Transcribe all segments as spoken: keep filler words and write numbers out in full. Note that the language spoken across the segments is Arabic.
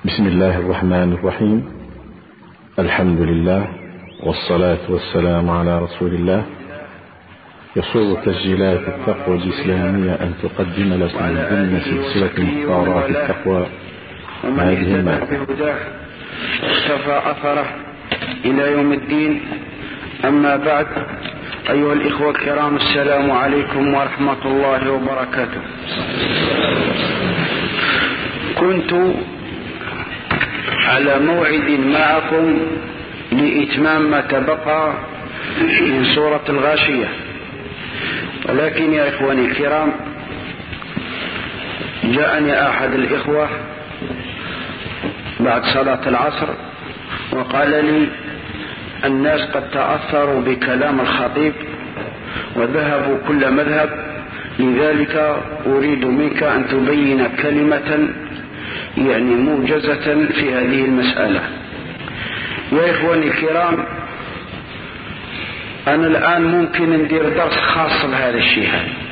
بسم الله الرحمن الرحيم. الحمد لله والصلاة والسلام على رسول الله. يسر تسجيلات التقوى الإسلامية أن تقدم لكم ضمن سلسلة مختارات التقوى هذه المادة واقتفى أثره إلى يوم الدين. أما بعد، أيها الإخوة الكرام، السلام عليكم ورحمة الله وبركاته. كنت على موعد معكم لإتمام ما تبقى من سورة الغاشية، ولكن يا إخواني الكرام، جاءني أحد الإخوة بعد صلاة العصر وقال لي: الناس قد تأثروا بكلام الخطيب وذهبوا كل مذهب، لذلك أريد منك أن تبين كلمة يعني موجزة في هذه المسألة. يا إخواني الكرام، أنا الآن ممكن ندير درس خاص بهذا الشيء،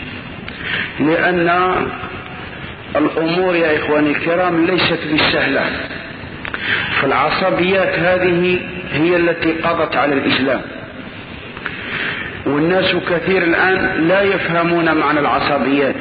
لأن الأمور يا إخواني الكرام ليست بالسهلة. فالعصبيات هذه هي التي قضت على الإسلام، والناس كثير الآن لا يفهمون معنى العصبيات.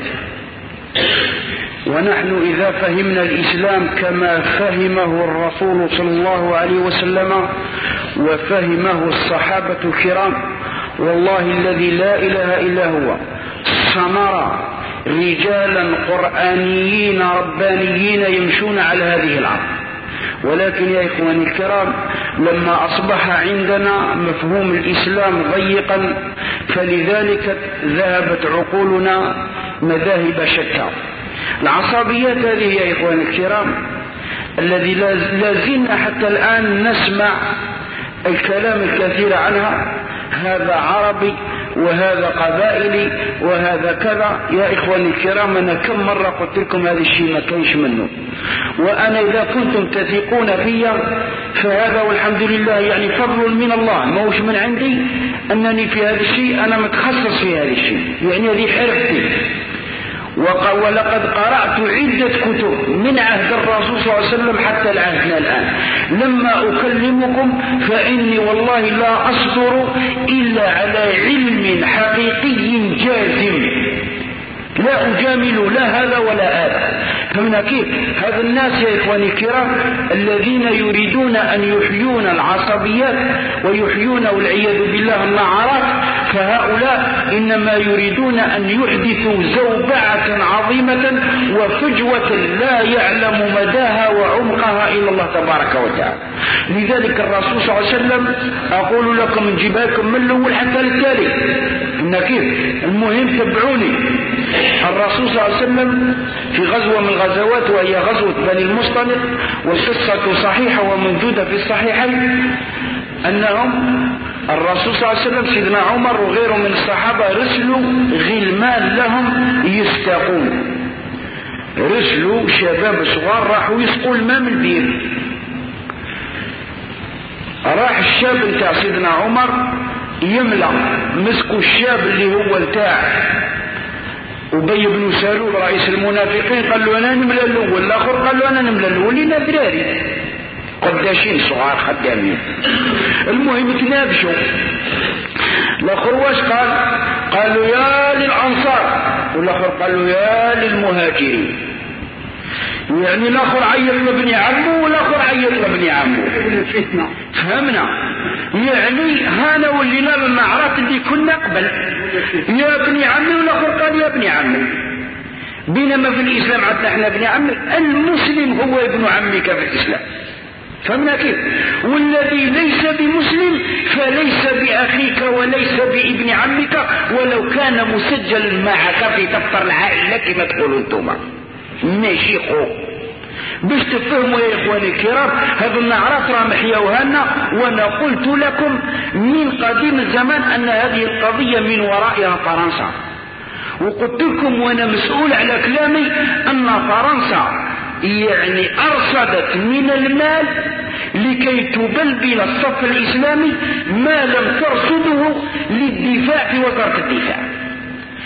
ونحن إذا فهمنا الإسلام كما فهمه الرسول صلى الله عليه وسلم وفهمه الصحابة الكرام، والله الذي لا إله إلا هو، سنرى رجالا قرآنيين ربانيين يمشون على هذه الأرض. ولكن يا إخواني الكرام، لما أصبح عندنا مفهوم الإسلام ضيقا، فلذلك ذهبت عقولنا مذاهب شتى. العصبيات هذه يا إخواني الكرام الذي لازلنا حتى الآن نسمع الكلام الكثير عنها، هذا عربي وهذا قبائلي وهذا كذا. يا إخواني الكرام، أنا كم مرة قلت لكم هذا الشيء ما كانش منه، وأنا إذا كنتم تثقون فيا فهذا والحمد لله يعني فضل من الله، ما هوش من عندي أنني في هذا الشيء أنا متخصص في هذا الشيء، يعني هذه حرفتي. ولقد قرأت عدة كتب من عهد الرسول صلى الله عليه وسلم حتى العهدنا الآن. لما أكلمكم فإني والله لا أصدر إلا على علم حقيقي جازم، لا أجامل لا هذا ولا هذا. فمن كيف هذا الناس يا إخواني الكرام الذين يريدون أن يحيون العصبيات ويحيون والعياذ بالله النعرات، فهؤلاء إنما يريدون أن يحدثوا زوبعة عظيمة وفجوة لا يعلم مداها وعمقها إلا الله تبارك وتعالى. لذلك الرسول صلى الله عليه وسلم أقول لكم نجيب لكم من الأول حتى التالي. إن كيف المهم تبعوني. الرسول صلى الله عليه وسلم في غزوة من الغزوات وهي غزوة بني المصطلق، والقصة صحيحة وموجودة في الصحيحين، أنهم الرسول صلى الله عليه وسلم سيدنا عمر وغيره من الصحابة رسلوا غلمان لهم يستقون، رسلوا شباب صغار راحوا يسقوا الماء من البير. راح الشاب بتاع سيدنا عمر يملأ، مسكوا الشاب اللي هو بتاع أبي بن سلول رئيس المنافقين، قال له أنا نملأ الأول، الآخر قال له أنا نملأ الأول، لنا دراري قداشين صغار خدامين. المهم تنابشوا. الآخر واش قال؟ قال له يا للأنصار، والآخر قال له يا للمهاجرين. يعني الآخر عيط لابن عمه والآخر عيط لابن عمه. فهمنا؟ يعني هانا ولينا بالمعرات اللي كنا قبل، يا ابن عمي والآخر قال يا ابن عمي. بينما في الإسلام عندنا احنا ابن عمي، المسلم هو ابن عمك في الإسلام. فهمنا كيف؟ والذي ليس بمسلم فليس بأخيك وليس بابن عمك ولو كان مسجلا معك في دفتر العائلة كما تقولوا انتم. ماشي خو باش تفهموا يا إخواني الكرام، هذا النعرات راه محيوهانا. وانا قلت لكم من قديم الزمان أن هذه القضية من ورائها فرنسا، وقلت لكم وانا مسؤول على كلامي أن فرنسا يعني أرصدت من المال لكي تبلبل الصف الإسلامي ما لم ترصده للدفاع في وزارة الدفاع.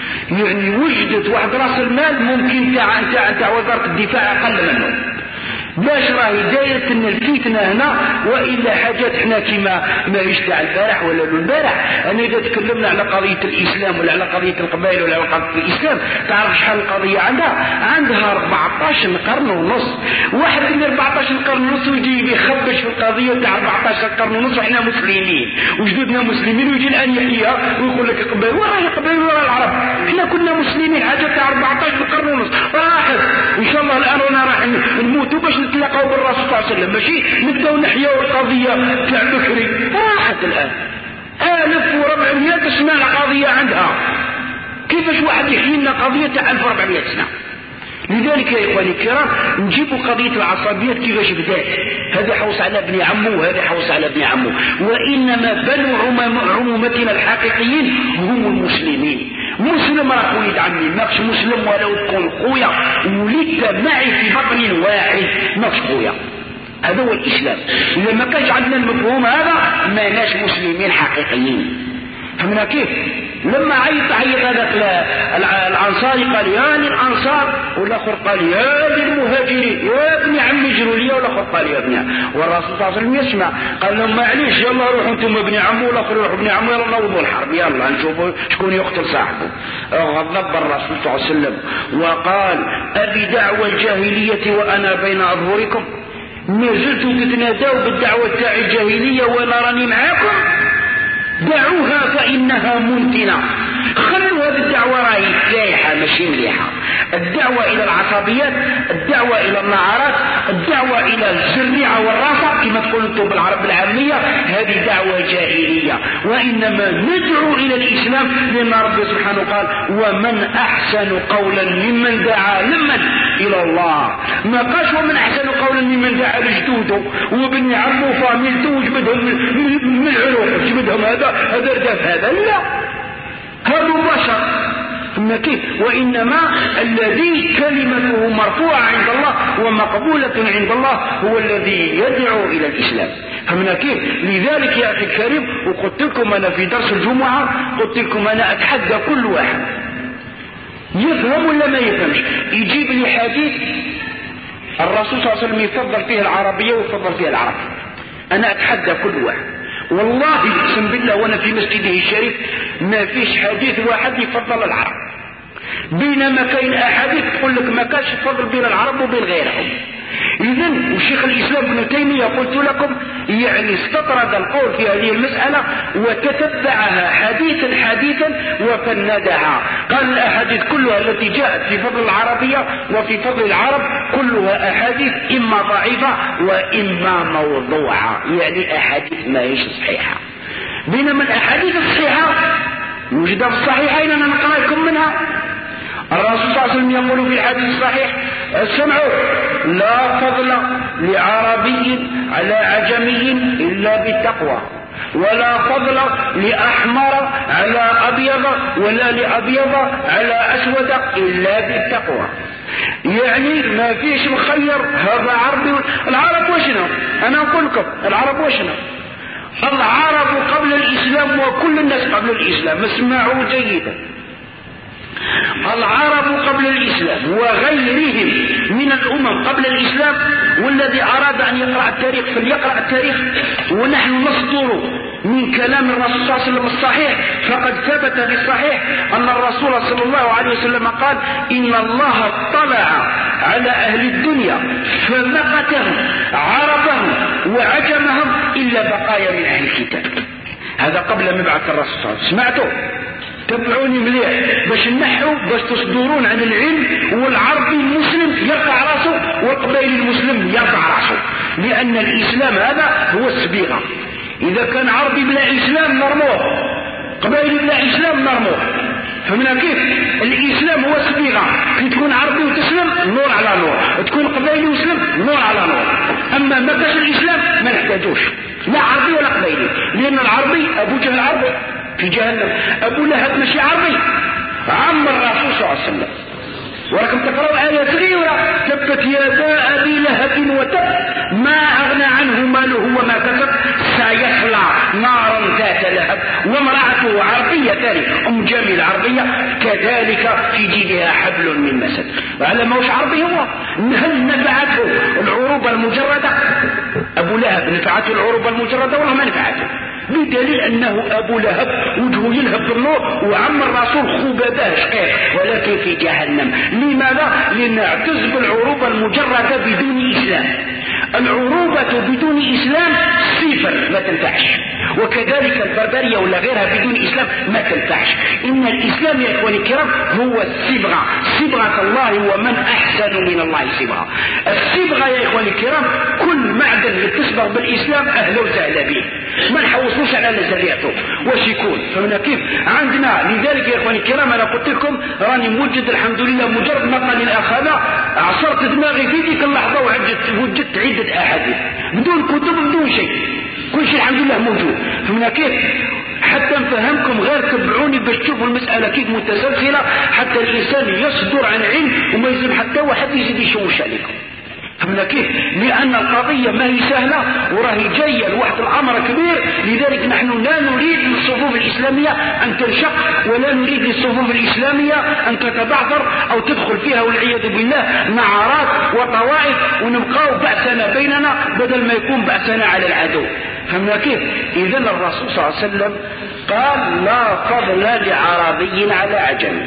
يعني وجدت واحد راس المال ممكن تاع تاع وزارة الدفاع أقل منه، باش راهي دايرة ان الفتنة هنا، وإلا حاجات احنا كما ما يشتع البارح ولا البارح. انا اذا تكلمنا على قضية الاسلام ولا على قضية القبائل ولا على قضية الاسلام، تعرف شحال القضية عندها؟ عندها أربعطاش قرن ونص. واحد من أربعطاش قرن ونص ويجي يخبش في القضية تاع أربعطاش قرن ونص وحنا مسلمين وجدودنا مسلمين، ويجي الان يحييها ويقول لك القبائل وراه القبائل وراه العرب، احنا كنا مسلمين حاجة تاع أربعطاش قرن ونص راحت. ان شاء الله الان وانا راح نموتوا باش نتلاقاو بالرسول صلى الله عليه وسلم، ماشي نبداو نحياو القضية تاع بكري. راحت الان ألف وربعمية تسمع القضية عندها، كيفاش واحد يحيي لنا قضية تاع ألف وربعمية سنة؟ لذلك يا إخواني الكرام نجيبوا قضية العصبيات كيفاش بدات. هذا حوص على ابن عمه وهذا حوص على ابن عمه، وإنما بنو عمومتنا الحقيقيين هم المسلمين. مسلم راه ولد عمي، ماكش مسلم ولو تكون خويا ولدت معي في بطن واحد ماكش خويا. هذا هو الإسلام. إذا ما كانش عندنا المفهوم هذا ما ناش مسلمين حقيقيين. فهمنا كيف؟ لما عيط عيط هذاك الأنصاري قال يا للأنصار، والآخر قال يا للمهاجرين، يا ابن عمي جروا لي، والآخر قال يا ابن عمي. والرسول صلى الله عليه وسلم يسمع قال لهم معليش يلا روحوا انتم ابن عمه، والآخر يروح ابن عمه، يلا نوضوا الحرب، يلا نشوفوا شكون يقتل صاحبه. غضب الرسول صلى الله عليه وسلم وقال أبي دعوى الجاهلية وأنا بين أظهركم؟ ما زلتوا تتنادوا بالدعوة تاع الجاهلية وانا راني معاكم؟ دعوها فإنها منتنة. خلوا هذه الدعوة راهي جايحة ماشي مليحة. الدعوة إلى العصبيات، الدعوة إلى النعارات، الدعوة إلى الزريعة والرافع كما تقول انتم بالعرب العامية، هذه دعوة جاهلية. وإنما ندعو إلى الإسلام لأن ربي سبحانه قال ومن أحسن قولا ممن دعا لمن إلى الله. ما قالش ومن أحسن قولا ممن دعا لجدوده وبن عمه فاميلته وجبدهم من العروق، جبدهم هذا هذا رداف هذا، لا، هذا بشر. ثم كيف؟ وإنما الذي كلمته مرفوعة عند الله ومقبولة عند الله هو الذي يدعو إلى الإسلام. فمن كيف؟ لذلك يا أخي الكريم، وقلت لكم أنا في درس الجمعة، قلت لكم أنا أتحدى كل واحد يفهم ولا ما يفهمش يجيب لي حديث الرسول صلى الله عليه وسلم يفضل فيه العربية ويفضل فيه العرب. أنا أتحدى كل واحد والله اقسم بالله وانا في مسجده الشريف ما فيش حديث واحد يفضل العرب، بينما كاين احاديث تقول لك ما كانش يفضل بين العرب وبين غيرهم. اذن وشيخ الاسلام ابن تيميه قلت لكم يعني استطرد القول في هذه المساله وتتبعها حديثا حديثا وفندها. قال الاحاديث كلها التي جاءت في فضل العربيه وفي فضل العرب كلها احاديث اما ضعيفه واما موضوعه، يعني احاديث ما هيش صحيحه. بينما الاحاديث الصحيحه موجوده في الصحيحين، انا نقرا لكم منها. الرسول صلى الله عليه وسلم يقول في الحديث الصحيح اسمعوا لا فضل لعربي على عجمي إلا بالتقوى، ولا فضل لأحمر على أبيض ولا لأبيض على أسود إلا بالتقوى. يعني ما فيش مخير هذا عربي. العرب وشنا؟ أنا أقول لكم العرب وشنا؟ العرب قبل الإسلام وكل الناس قبل الإسلام، اسمعوا جيدا، العرب قبل الإسلام وغيرهم من الأمم قبل الإسلام، والذي أراد أن يقرأ التاريخ فليقرأ التاريخ، ونحن نصدر من كلام الرسول صلى الله عليه وسلم الصحيح، فقد ثبت في الصحيح أن الرسول صلى الله عليه وسلم قال إن الله اطلع على أهل الدنيا فمقتهم عربهم وعجمهم إلا بقايا من أهل الكتاب. هذا قبل مبعث الرسول صلى الله عليه وسلم. سمعتوا؟ تبعوني مليح باش نحو باش تصدرون عن العلم، والعربي المسلم يرفع راسه والقبائل المسلم يرفع راسه، لأن الإسلام هذا هو السبيغة. إذا كان عربي بلا إسلام نرموه، قبائل بلا إسلام نرموه. فمنا كيف؟ الإسلام هو السبيغة، كي تكون عربي وتسلم نور على نور، تكون قبائلي وسلم نور على نور. أما ما كاش الإسلام ما نحتاجوش لا عربي ولا قبائلي، لأن العربي أبو جهل عربي في جهنم، أبو لهب ماشي عربي، عم الرسول صلى الله عليه وسلم. ولكن تقرأوا آية صغيرة تبت يدا أبي لهب وتب ما أغنى عنه ماله وما كسب سيصلى نارا ذات لهب وامرأته عربية ثانية أم جميل عربية كذلك في جيدها حبل من مسد. على ما وش عربي هو هل نفعته العروبة أبو لهب نفعته العروبة المجردة والله ما نفعته، بدليل أنه أبو لهب وجهه يلهب بالنور وعم الرسول خبابه شقيق ولكن في جهنم. لماذا؟ لنعتز بالعروبة المجردة بدون إسلام. العروبة بدون إسلام صفر ما تنفعش، وكذلك البربرية ولا غيرها بدون إسلام ما تنفعش. إن الإسلام يا إخواني الكرام هو الصبغة، صبغة الله ومن أحسن من الله صبغة. الصبغة يا إخواني الكرام كل معدن يتصبغ بالإسلام أهلا وسهلا به، ما نحوصوش على نزريعته واش يكون. فهمنا كيف؟ عندنا لذلك يا إخواني الكرام أنا قلت لكم راني موجد الحمد لله، مجرد ما قال الأخ عصرت دماغي في ذيك اللحظة ووجدت عدة أحاديث بدون كتب بدون شيء، كل شيء الحمد لله موجود. فهمنا كيف؟ حتى نفهمكم غير تبعوني باش تشوفوا المسألة كيف متسلسلة، حتى الإنسان يصدر عن علم وما يلزم حتى واحد يزيد يشوش عليكم. فهمنا كيف؟ لأن القضية ما هي سهلة وراهي جاية لواحد الأمر كبير. لذلك نحن لا نريد للصفوف الإسلامية أن تنشق، ولا نريد للصفوف الإسلامية أن تتبعثر أو تدخل فيها والعياذ بالله نعرات وطوائف ونبقاو بأسنا بيننا بدل ما يكون بأسنا على العدو. فهمنا كيف؟ إذن الرسول صلى الله عليه وسلم قال لا فضل لعربي على عجمي،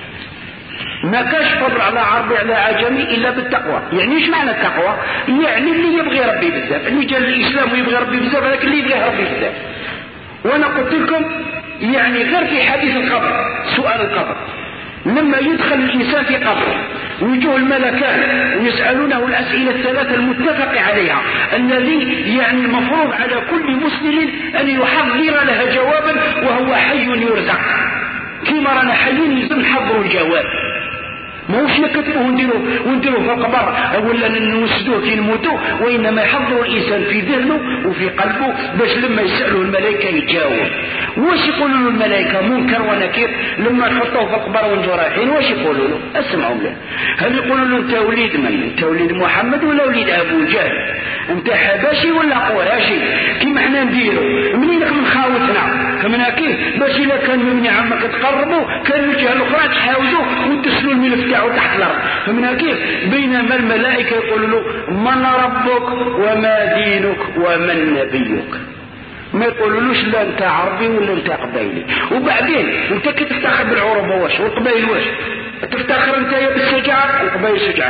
ما كاش فضل على عربي على عجمي إلا بالتقوى. يعني ايش معنى التقوى؟ يعني اللي يبغي ربي بزاف، اللي جاء الإسلام ويبغي ربي بزاف هذاك اللي يبغي ربي بزاف. وأنا قلت لكم يعني غير في حديث القبر، سؤال القبر لما يدخل الإنسان في قبره ويجوه الملكان ويسألونه الأسئلة الثلاثة المتفق عليها الذي يعني المفروض على كل مسلم أن يحضر لها جوابا وهو حي يرزق. كما رانا حيين يلزم نحضروا الجواب، ماهوش نكتبوه ونديروه ونديروه في القبر ولا نوسدوه كي نموتوا، وإنما يحضر الإنسان في ذهنه وفي قلبه باش لما يسأله الملائكة يتجاوب. واش يقولوا له الملائكة منكر ونكير لما نحطوه في القبر ونجوا رايحين؟ واش يقولوا له؟ اسمعوا له، هل يقولوا له انت وليد من؟ انت وليد محمد ولا وليد ابو جهل؟ انت حبشي ولا قراشي؟ كيما احنا نديروا منينك من خاوتنا. فمن كيف؟ باش اذا كان من عمك تقربوا كانوا الجهه الاخرى تحاوزوا وتسلوا الملف تاعو تحت الارض. فمن كيف؟ بينما الملائكه يقولوا له من ربك وما دينك ومن نبيك، ما يقولولوش لا انت عربي ولا انت قبيلي. وبعدين انت كي تفتخر بالعروبه واش والقبائل واش؟ تفتخر انت بالشجاعه القبائل شجعان،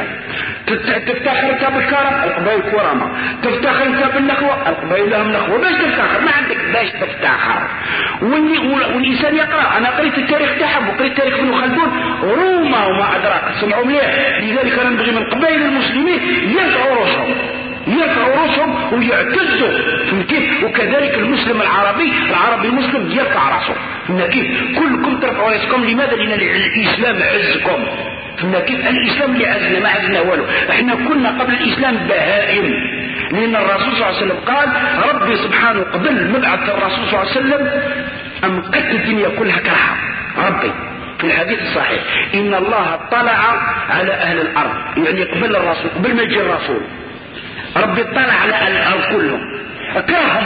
تفتخر انت بالكرم القبائل كرمه، تفتخر انت بالنخوه القبائل لهم نخوه. باش تفتخر؟ ما عندك باش تفتخر. والانسان يقرا، انا قريت التاريخ تاعهم وقريت تاريخ ابن خلدون روما وما ادراك، سمعوا مليح. لذلك انا نبغي من قبائل المسلمين يرفعوا راسهم يرفعوا راسهم ويعتزوا كيف. وكذلك المسلم العربي العربي المسلم يرفع راسه كيف. كلكم ترفعوا راسكم. لماذا؟ لأن الإسلام عزكم. كيف؟ الإسلام اللي عزنا ما عزنا والو. احنا كنا قبل الإسلام بهائم، لأن الرسول صلى الله عليه وسلم قال ربي سبحانه قبل مبعث الرسول صلى الله عليه وسلم أمكت الدنيا كلها كرها. ربي في الحديث الصحيح إن الله اطلع على أهل الأرض، يعني قبل الرسول قبل ما يجي الرسول ربي اطلع على الأرض كلهم اكرههم،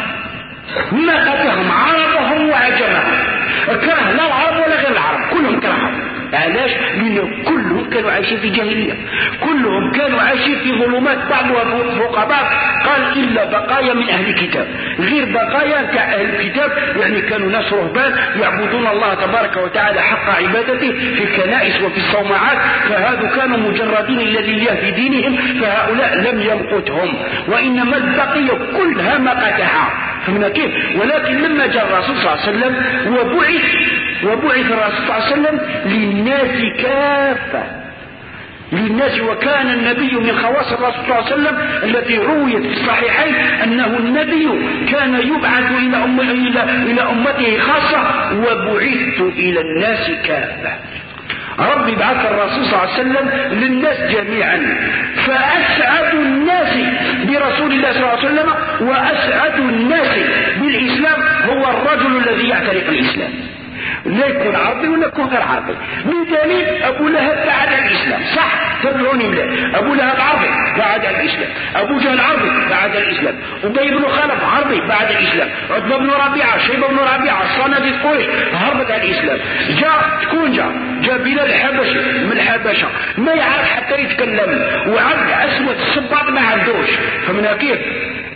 ما قتلهم عربهم وعجمهم، اكره لا العرب ولا غير العرب كلهم كرههم. علاش؟ لأن كلهم كانوا عايشين في جاهلية، كلهم كانوا عايشين في ظلمات بعضها فوق بعض. قال إلا بقايا من أهل الكتاب، غير بقايا تاع أهل الكتاب يعني كانوا ناس رهبان يعبدون الله تبارك وتعالى حق عبادته في الكنائس وفي الصومعات، فهذا كانوا مجردين الذي في دينهم، فهؤلاء لم يمقتهم، وإنما البقية كلها مقتها. فهمنا كيف؟ ولكن لما جاء الرسول صلى الله عليه وسلم وبعث وبعث الرسول صلى الله عليه وسلم للناس كافة، للناس. وكان النبي من خواص الرسول صلى الله عليه وسلم التي رويت في الصحيحين أنه النبي كان يبعث إلى, أم إلى, إلى أمته خاصة وبعثت إلى الناس كافة. ربي بعث الرسول صلى الله عليه وسلم للناس جميعا، فأسعد الناس برسول الله صلى الله عليه وسلم وأسعد الناس بالإسلام هو الرجل الذي يعترف الإسلام، لا يكون عربي ولا يكون غير عربي. بدليل أبو لهب بعد الإسلام، صح تبعوني مليح، أبو لهب عربي بعد الإسلام، أبو جهل عربي بعد الإسلام، أبي بن خلف عربي بعد الإسلام، عتبة بن ربيعة، شيبة بن ربيعة، صناديد قريش هربت على الإسلام. جاء تكون جاء جاء بلال الحبشي من الحبشة ما يعرف حتى يتكلم، وعبد أسود الصباط ما عندوش. فمن كيف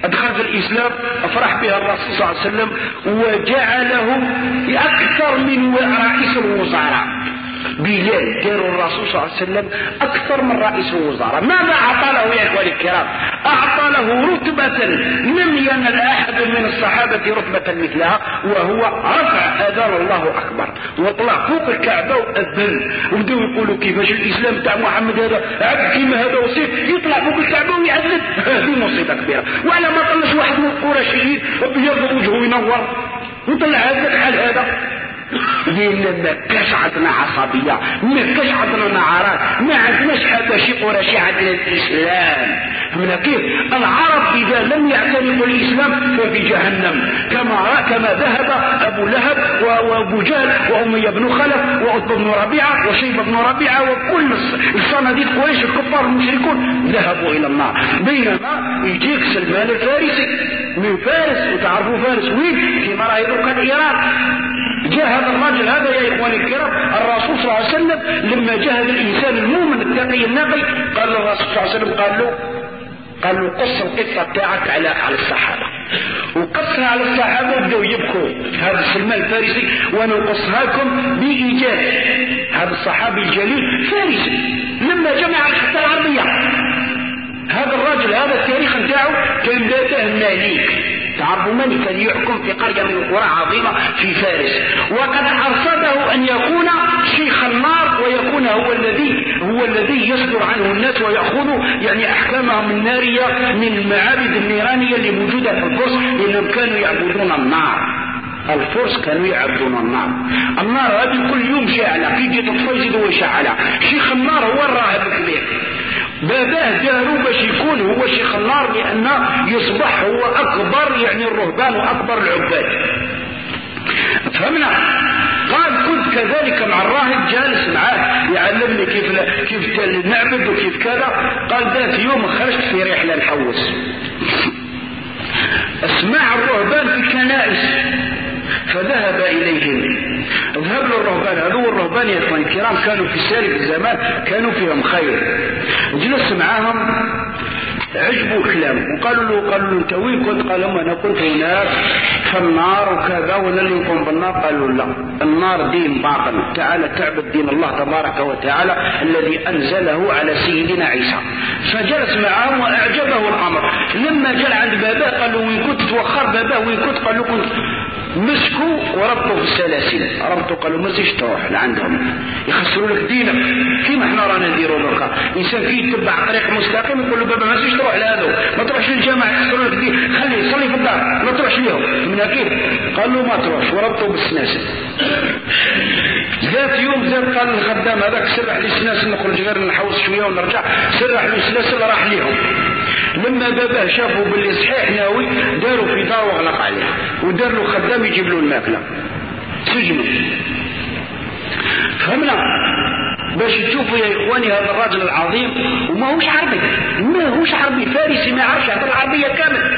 أدخل في الإسلام أفرح بها الرسول صلى الله عليه وسلم وجعله أكثر من رئيس الوزراء. بلال داروا الرسول صلى الله عليه وسلم أكثر من رئيس الوزراء. ماذا أعطى له يا إخواني الكرام؟ أعطى له رتبة لم ينل أحد من الصحابة رتبة مثلها، وهو رفع أذان الله أكبر وطلع فوق الكعبة وأذن، وبدأوا يقولوا كيفاش الإسلام تاع محمد هذا عبد كيما هذا وصيف يطلع فوق الكعبة ويعذب؟ هذه مصيبة كبيرة. وعلى ما طلش واحد من القرشيين وبيض وجهه ينور وطلع هذا الحال هذا. لأن ما كاش عندنا عصبية، ما كاش عندنا نعرات، ما عندناش حتى شي قرشي، عندنا الإسلام. من كيف العرب إذا لم يعتنقوا الإسلام ففي جهنم، كما كما ذهب أبو لهب وأبو جهل وأمية بن خلف وعتبة بن ربيعة وشيبة بن ربيعة وكل الصناديد قريش الكفار المشركون ذهبوا إلى النار. بينما يجيك سلمان الفارسي من فارس، وتعرفوا فارس وين؟ كما راه يدرك الإيران. جاء هذا الرجل هذا يا إخواني الكرام الرسول صلى الله عليه وسلم لما جاء هذا الإنسان المؤمن التقي النقي قال له الرسول صلى الله عليه وسلم قال له قال له قص القصة بتاعك على على الصحابة، وقصها على الصحابة وبدأوا يبكوا. هذا سلمان الفارسي وأنا أقصها لكم بإيجاز. هذا الصحابي الجليل فارسي لما جمع الخطة العربية. هذا الرجل هذا التاريخ نتاعو كان ذاته الملك، تعرفوا من كان يحكم في قرية من القرى عظيمة في فارس، وقد أرصده أن يكون شيخ النار ويكون هو الذي هو الذي يصدر عنه الناس ويأخذ يعني أحكامهم النارية من المعابد النيرانية اللي موجودة في الفرس، لأنهم كانوا يعبدون النار. الفرس كانوا يعبدون النار. النار هذه كل يوم شاعلة، كي يجي تطفى يزيدوا يشعلها. شيخ النار هو الراهب الكبير، باباه داروا باش يكون هو شيخ النار، لأن يصبح هو أكبر يعني الرهبان وأكبر العباد. فهمنا؟ قال كنت كذلك مع الراهب جالس معاه يعلمني كيف كيف نعبد وكيف كذا. قال ذات يوم خرجت في رحلة نحوس، اسمع الرهبان في الكنائس فذهب إليهم. ذهب له الرهبان هذو الرهبان يا إخواني الكرام كانوا في سالف الزمان كانوا فيهم خير. جلس معاهم عجبوا كلام وقالوا له قالوا له انت وين كنت؟ قال لهم انا كنت هناك في النار وكذا وانا اللي نقوم بالنار. قالوا لا، النار دين باطل، تعالى تعبد دين الله تبارك وتعالى الذي انزله على سيدنا عيسى. فجلس معهم واعجبه الامر. لما جاء عند باباه قال له وين كنت؟ توخر باباه وين كنت؟ قال له كنت مسكوا وربطوا في السلاسل، ربطوا قالوا ما تجيش تروح لعندهم يخسروا لك دينك كيما احنا رانا نديروا لك. انسان كي يتبع طريق مستقيم يقول له بابا ما تجيش تروح لهذو، ما تروحش للجامعه يخسروا لك دين، خليه صلي في الدار ما تروحش ليهم. من كيف؟ قال له ما تروحش وربطوا بالسلاسل. ذات يوم زاد قال الخدام هذاك سرح لي السلاسل نخرج غير نحوس شويه ونرجع، سرح له السلاسل راح ليهم. لما باباه شافوا باللي صحيح ناوي داروا في دار وغلق عليه ودار له خدام يجيب له الماكله سجنوا. فهمنا؟ باش تشوفوا يا اخواني هذا الراجل العظيم وما هوش عربي، ما هوش عربي، فارسي ما يعرفش يهضر العربيه كامل.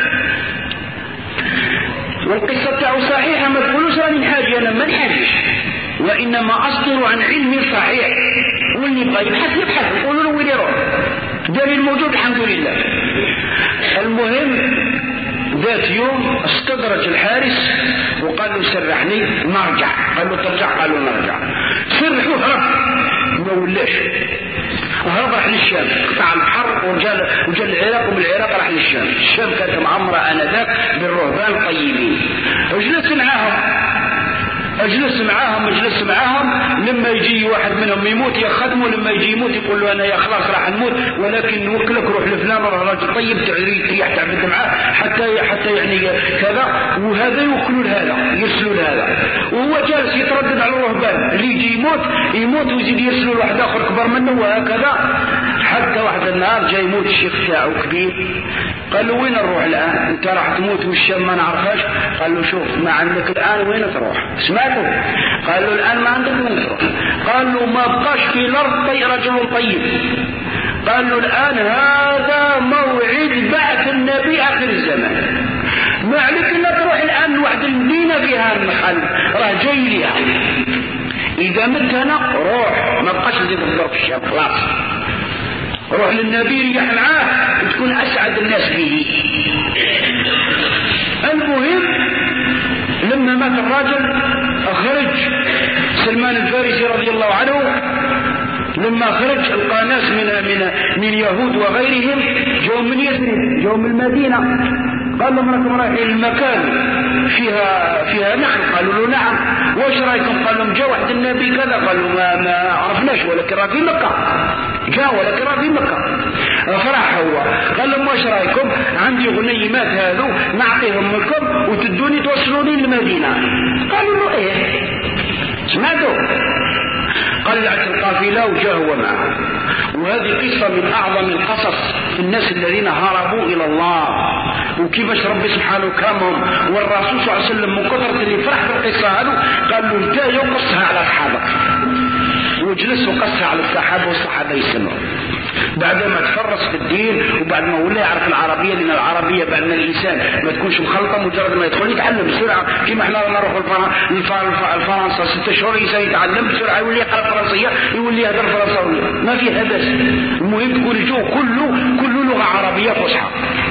والقصه تاعو صحيحه، ما تقولوش راني نحاجي، انا ما نحاجيش وانما اصدر عن علم صحيح، واللي يبغى يبحث يبحث يقولوا له وين يروح، دليل موجود الحمد لله. المهم ذات يوم استدرج الحارس وقال له سرحني نرجع. قال له ترجع؟ قال له نرجع. سرحوه هرب ما ولاش، هرب راح للشام، قطع البحر وجا وجا العراق ومن العراق راح للشام. الشام كانت معمره انذاك بالرهبان الطيبين. وجلس معاهم اجلس معاهم اجلس معاهم لما يجي واحد منهم يموت يخدمه، لما يجي يموت يقول له انا يا خلاص راح نموت ولكن نوكلك روح لفلان راجل طيب تريح تعبد معاه حتى حتى يعني كذا، وهذا يوكلوا لهذا يرسلوا لهذا، وهو جالس يتردد على الرهبان اللي يجي يموت يموت ويزيد يرسلوا لواحد اخر كبر منه وهكذا. حتى واحد النهار جاي يموت الشيخ تاعو كبير، قال له وين نروح الان؟ انت راح تموت والشام ما نعرفهاش. قال له شوف ما عندك الان وين تروح؟ سمعته؟ قال له الان ما عندك وين تروح؟ قال له ما بقاش في الارض طي رجل طيب. قال له الان هذا موعد بعث النبي اخر الزمان، ما عليك الا تروح الان لواحد المدينه فيها المحل راه جاي ليها، اذا مت انا روح ما بقاش تزيد تضرب في الشام خلاص، روح للنبي ريح معاه وتكون اسعد الناس به. لما خرج القى ناس من من من يهود وغيرهم جو من يثرب، جو من المدينه، قال لهم راكم رايحين المكان فيها فيها نخل؟ قالوا له نعم. واش رايكم؟ قال لهم جاء واحد النبي كذا. قالوا ما, ما عرفناش ولكن راه في مكه، جاء ولكن راه في مكه. فرح هو قال لهم واش رايكم؟ عندي غنيمات هذو نعطيهم لكم وتدوني توصلوني للمدينه. قالوا له ايه سمعتوا؟ قلعت القافله وجاء هو معه. وهذه قصه من اعظم القصص في الناس الذين هربوا الى الله وكيفاش ربي سبحانه كرمهم. والرسول صلى الله عليه وسلم من كثرة اللي فرح بالقصه هذه قال له انت يقصها على اصحابك، وجلس وقصها على الصحابه والصحابه يسمعوا. بعدما تفرس في الدين وبعد ما ولا يعرف العربيه، لان العربيه بعد ما الانسان ما تكونش مخلطه مجرد ما يدخل يتعلم بسرعه. كما احنا لما نروح لفرنسا ست شهور الانسان يتعلم بسرعه يولي يقرا فرنسيه يولي يهدر فرنساويه، ما فيها بس. المهم تكون الجو كله كله لغه عربيه فصحى.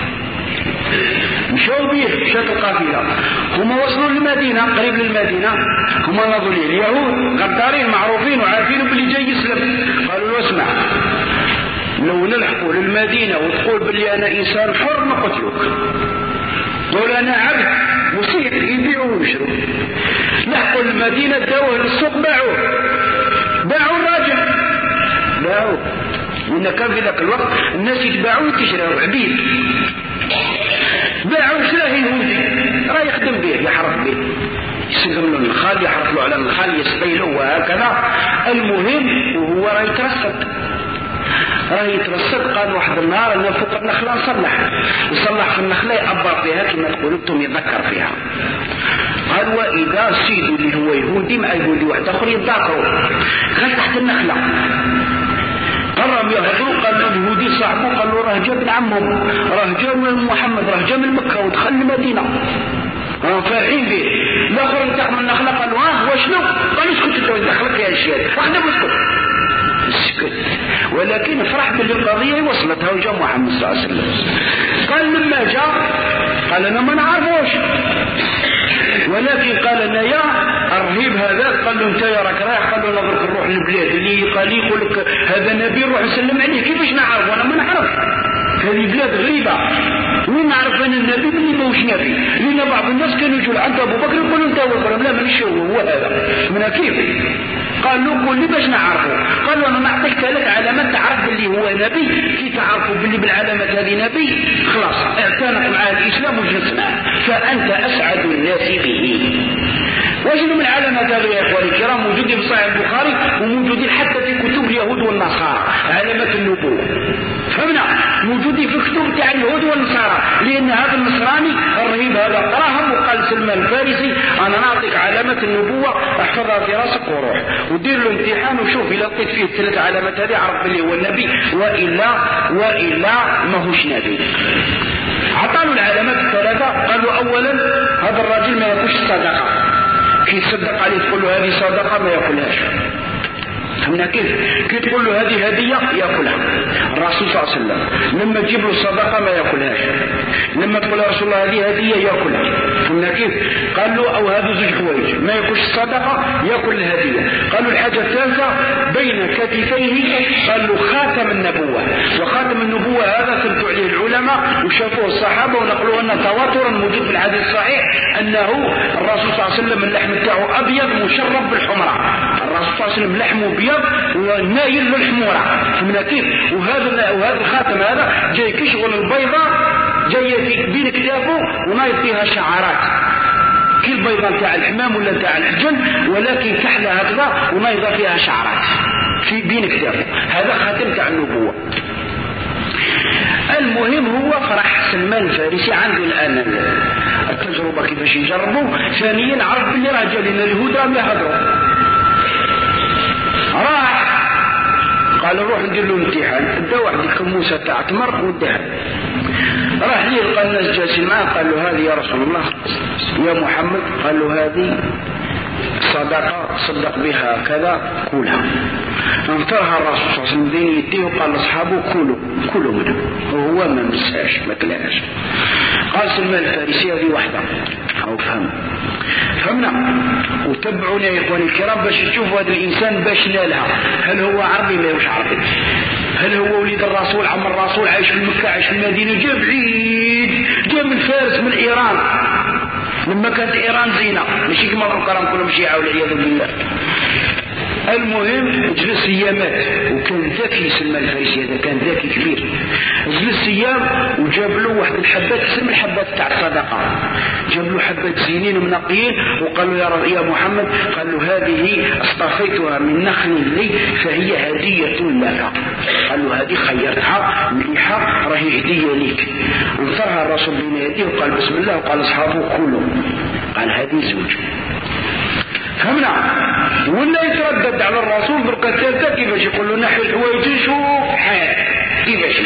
مشاو بيه، مشات القافله، هما وصلوا للمدينه قريب للمدينه، هما نظروا ليه اليهود غدارين معروفين وعارفين باللي جاي يسلم. قالوا له اسمع، لو نلحقوا للمدينه وتقول باللي انا انسان حر نقتلك، قول انا عبد وسيط يبيعوا ويشروا. لحقوا المدينه داوه للسوق باعوه، باعوا الراجل باعوه، لان كان في ذاك الوقت الناس يتباعوا ويتشراوا عبيد. باعوا شراه يهودي راه يخدم به يحرف به، يسلم له النخال يحرف له على النخال يسقي له وهكذا. المهم وهو راه يترصد راه يترصد. قال واحد النهار انا فوق النخله نصلح، يصلح في النخله يعبر فيها كما تقولوا انتم يذكر فيها. قال واذا سيدو اللي هو يهودي مع يهودي واحد اخر يتذاكروا قال تحت النخله. قرب يهدوا، قال له اليهودي صاحبه قال له راه جا ابن عمهم، راه جا من محمد، راه جا من مكه ودخل المدينه، راه فارحين به. الاخر انتقم من النخله قال له ها وشنو؟ قال اسكت انت دخلك يا الشيخ اخدم اسكت اسكت. ولكن فرح باللي القضيه وصلتها وجا محمد صلى الله عليه وسلم. قال لما جاء قال انا ما نعرفوش، ولكن قال انا يا الرهيب هذا. قال له انت يا راك رايح؟ قال له نظرك نروح للبلاد اللي قال لي يقول لك هذا نبي نروح نسلم عليه. كيفاش نعرف وانا ما نعرف؟ هذه بلاد غريبه، وين نعرف ان النبي اللي موش نبي؟ لان بعض الناس كانوا يجوا عند ابو بكر يقولوا انت ابو بكر، لا مانيش هو هو هذا. من كيف؟ قال له قول لي باش نعرفه. قال له انا نعطيك ثلاث علامات تعرف باللي هو نبي. كي تعرفوا باللي بالعلامات هذه نبي خلاص اعتنق مع الاسلام وجلس معه فانت اسعد الناس به. وجدوا من العلامات هذه يا اخواني الكرام موجودين في صحيح البخاري وموجودين حتى في كتب اليهود والنصارى. علامات النبوة فهمنا موجودين في كتب تاع اليهود والنصارى، لان هذا النصراني الرهيب هذا قراهم وقال سلمان الفارسي انا نعطيك علامات النبوة احفظها في راسك وروح ودير له امتحان وشوف اذا لقيت فيه الثلاث علامات هذه عرف باللي هو النبي، والا والا ماهوش نبي. عطاله العلامات الثلاثة. قالوا اولا هذا الراجل ما ياكلش الصدقة، كي يصدق عليه تقول له هذه صدقة ما ياكلهاش. فهمنا كيف؟ كي تقول له هذه هدية ياكلها. الرسول صلى الله عليه وسلم لما تجيب له الصدقة ما ياكلهاش، لما تقول يا رسول الله هذه هدية ياكلها. فهمنا كيف؟ قال له او هذا زوج حوايج، ما ياكلش الصدقة ياكل الهدية. قالوا الحاجة الثالثة بين كتفيه قال له خاتم النبوة. وخاتم النبوة هذا ثبتوا عليه العلماء وشافوه الصحابة ونقلوا أن تواترا موجود في الحديث الصحيح أنه الرسول صلى الله عليه وسلم اللحم بتاعه أبيض مشرب بالحمرة. الرسول صلى الله عليه وسلم لحمه أبيض ونايل للحمورة. فهمنا كيف؟ وهذا وهذا الخاتم هذا جاي كشغل البيضة جاية في بين كتافه ونايض فيها شعارات كي البيضة تاع الحمام ولا تاع الحجن، ولكن كحلة هكذا ونايضة فيها شعارات في بين كتافه. هذا خاتم تاع النبوة. المهم هو فرح سلمان الفارسي عنده الآن التجربة كيفاش يجربوا. ثانيا عرف باللي راه جا لنا اليهود راهم يهضروا. راح قال نروح ندير له امتحان. دا واحد الكموسة تاع تمر وديها. راح ليه لقى الناس جالسين معاه قال له هذه يا رسول الله يا محمد. قال له هذه صدقة صدق بها كذا كلها. انطرها الرسول صلى الله عليه وسلم بين يديه وقال لاصحابه كلوا كلوا منها وهو ما مساش ما كلاش. قال سلمان الفارسي هذه واحدة أو فهم فهمنا. وتبعونا يا إخواني الكرام باش تشوفوا هذا الإنسان باش نالها. هل هو عربي ما يوش عربي؟ هل هو وليد الرسول عم الرسول عايش في مكة عايش في المدينة؟ جاء بعيد، جاء من فارس من إيران لما كانت إيران زينة ماشي كما الكرام كلهم شيعة والعياذ بالله. المهم جلس ايامات وكان ذكي سلمان الفارسي هذا كان ذكي كبير. جلس ايام وجاب له واحد الحبات تسمى الحبات تاع الصدقه. جاب له حبات زينين ومنقيين وقال له يا يا محمد قال له هذه اصطفيتها من نخل لي فهي هديه لك. قال له هذه خيرتها مليحه راهي هديه لك. انثرها الرسول بين يديه وقال بسم الله وقال اصحابه كلهم قال هذه زوج. فهمنا. ولا يتردد على الرسول بركة ثالثة كيفاش يقول له نحي الحوايج شوف حال كيفاش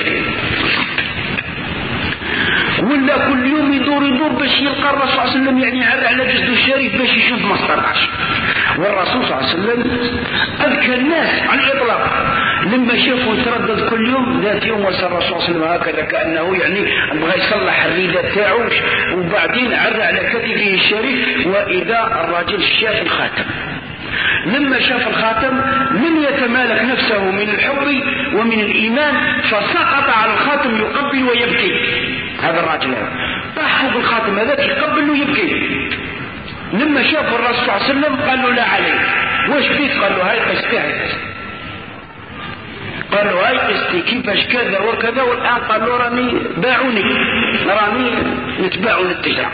ولا كل يوم يدور يدور باش يلقى الرسول صلى الله عليه وسلم يعني يعرى على جسده الشريف باش يشوف ما استطاعش. والرسول صلى الله عليه وسلم أذكى الناس على الإطلاق لما شافه يتردد كل يوم ذات يوم وصل الرسول صلى الله عليه وسلم هكذا كأنه يعني بغى يصلح الرداء تاعو وبعدين عرى على كتفه الشريف وإذا الرجل شاف الخاتم. لما شاف الخاتم لم يتمالك نفسه من الحب ومن الإيمان فسقط على الخاتم يقبل ويبكي. هذا الرجل طاح فوق الخاتم هذاك يقبل ويبكي. لما شاف الرسول صلى الله عليه وسلم قال له لا عليك واش بيك؟ قال له هاي قستي هاي قال له هاي قستي كيفاش كذا وكذا والآن قال له راني باعوني راني نتباع للتجرة.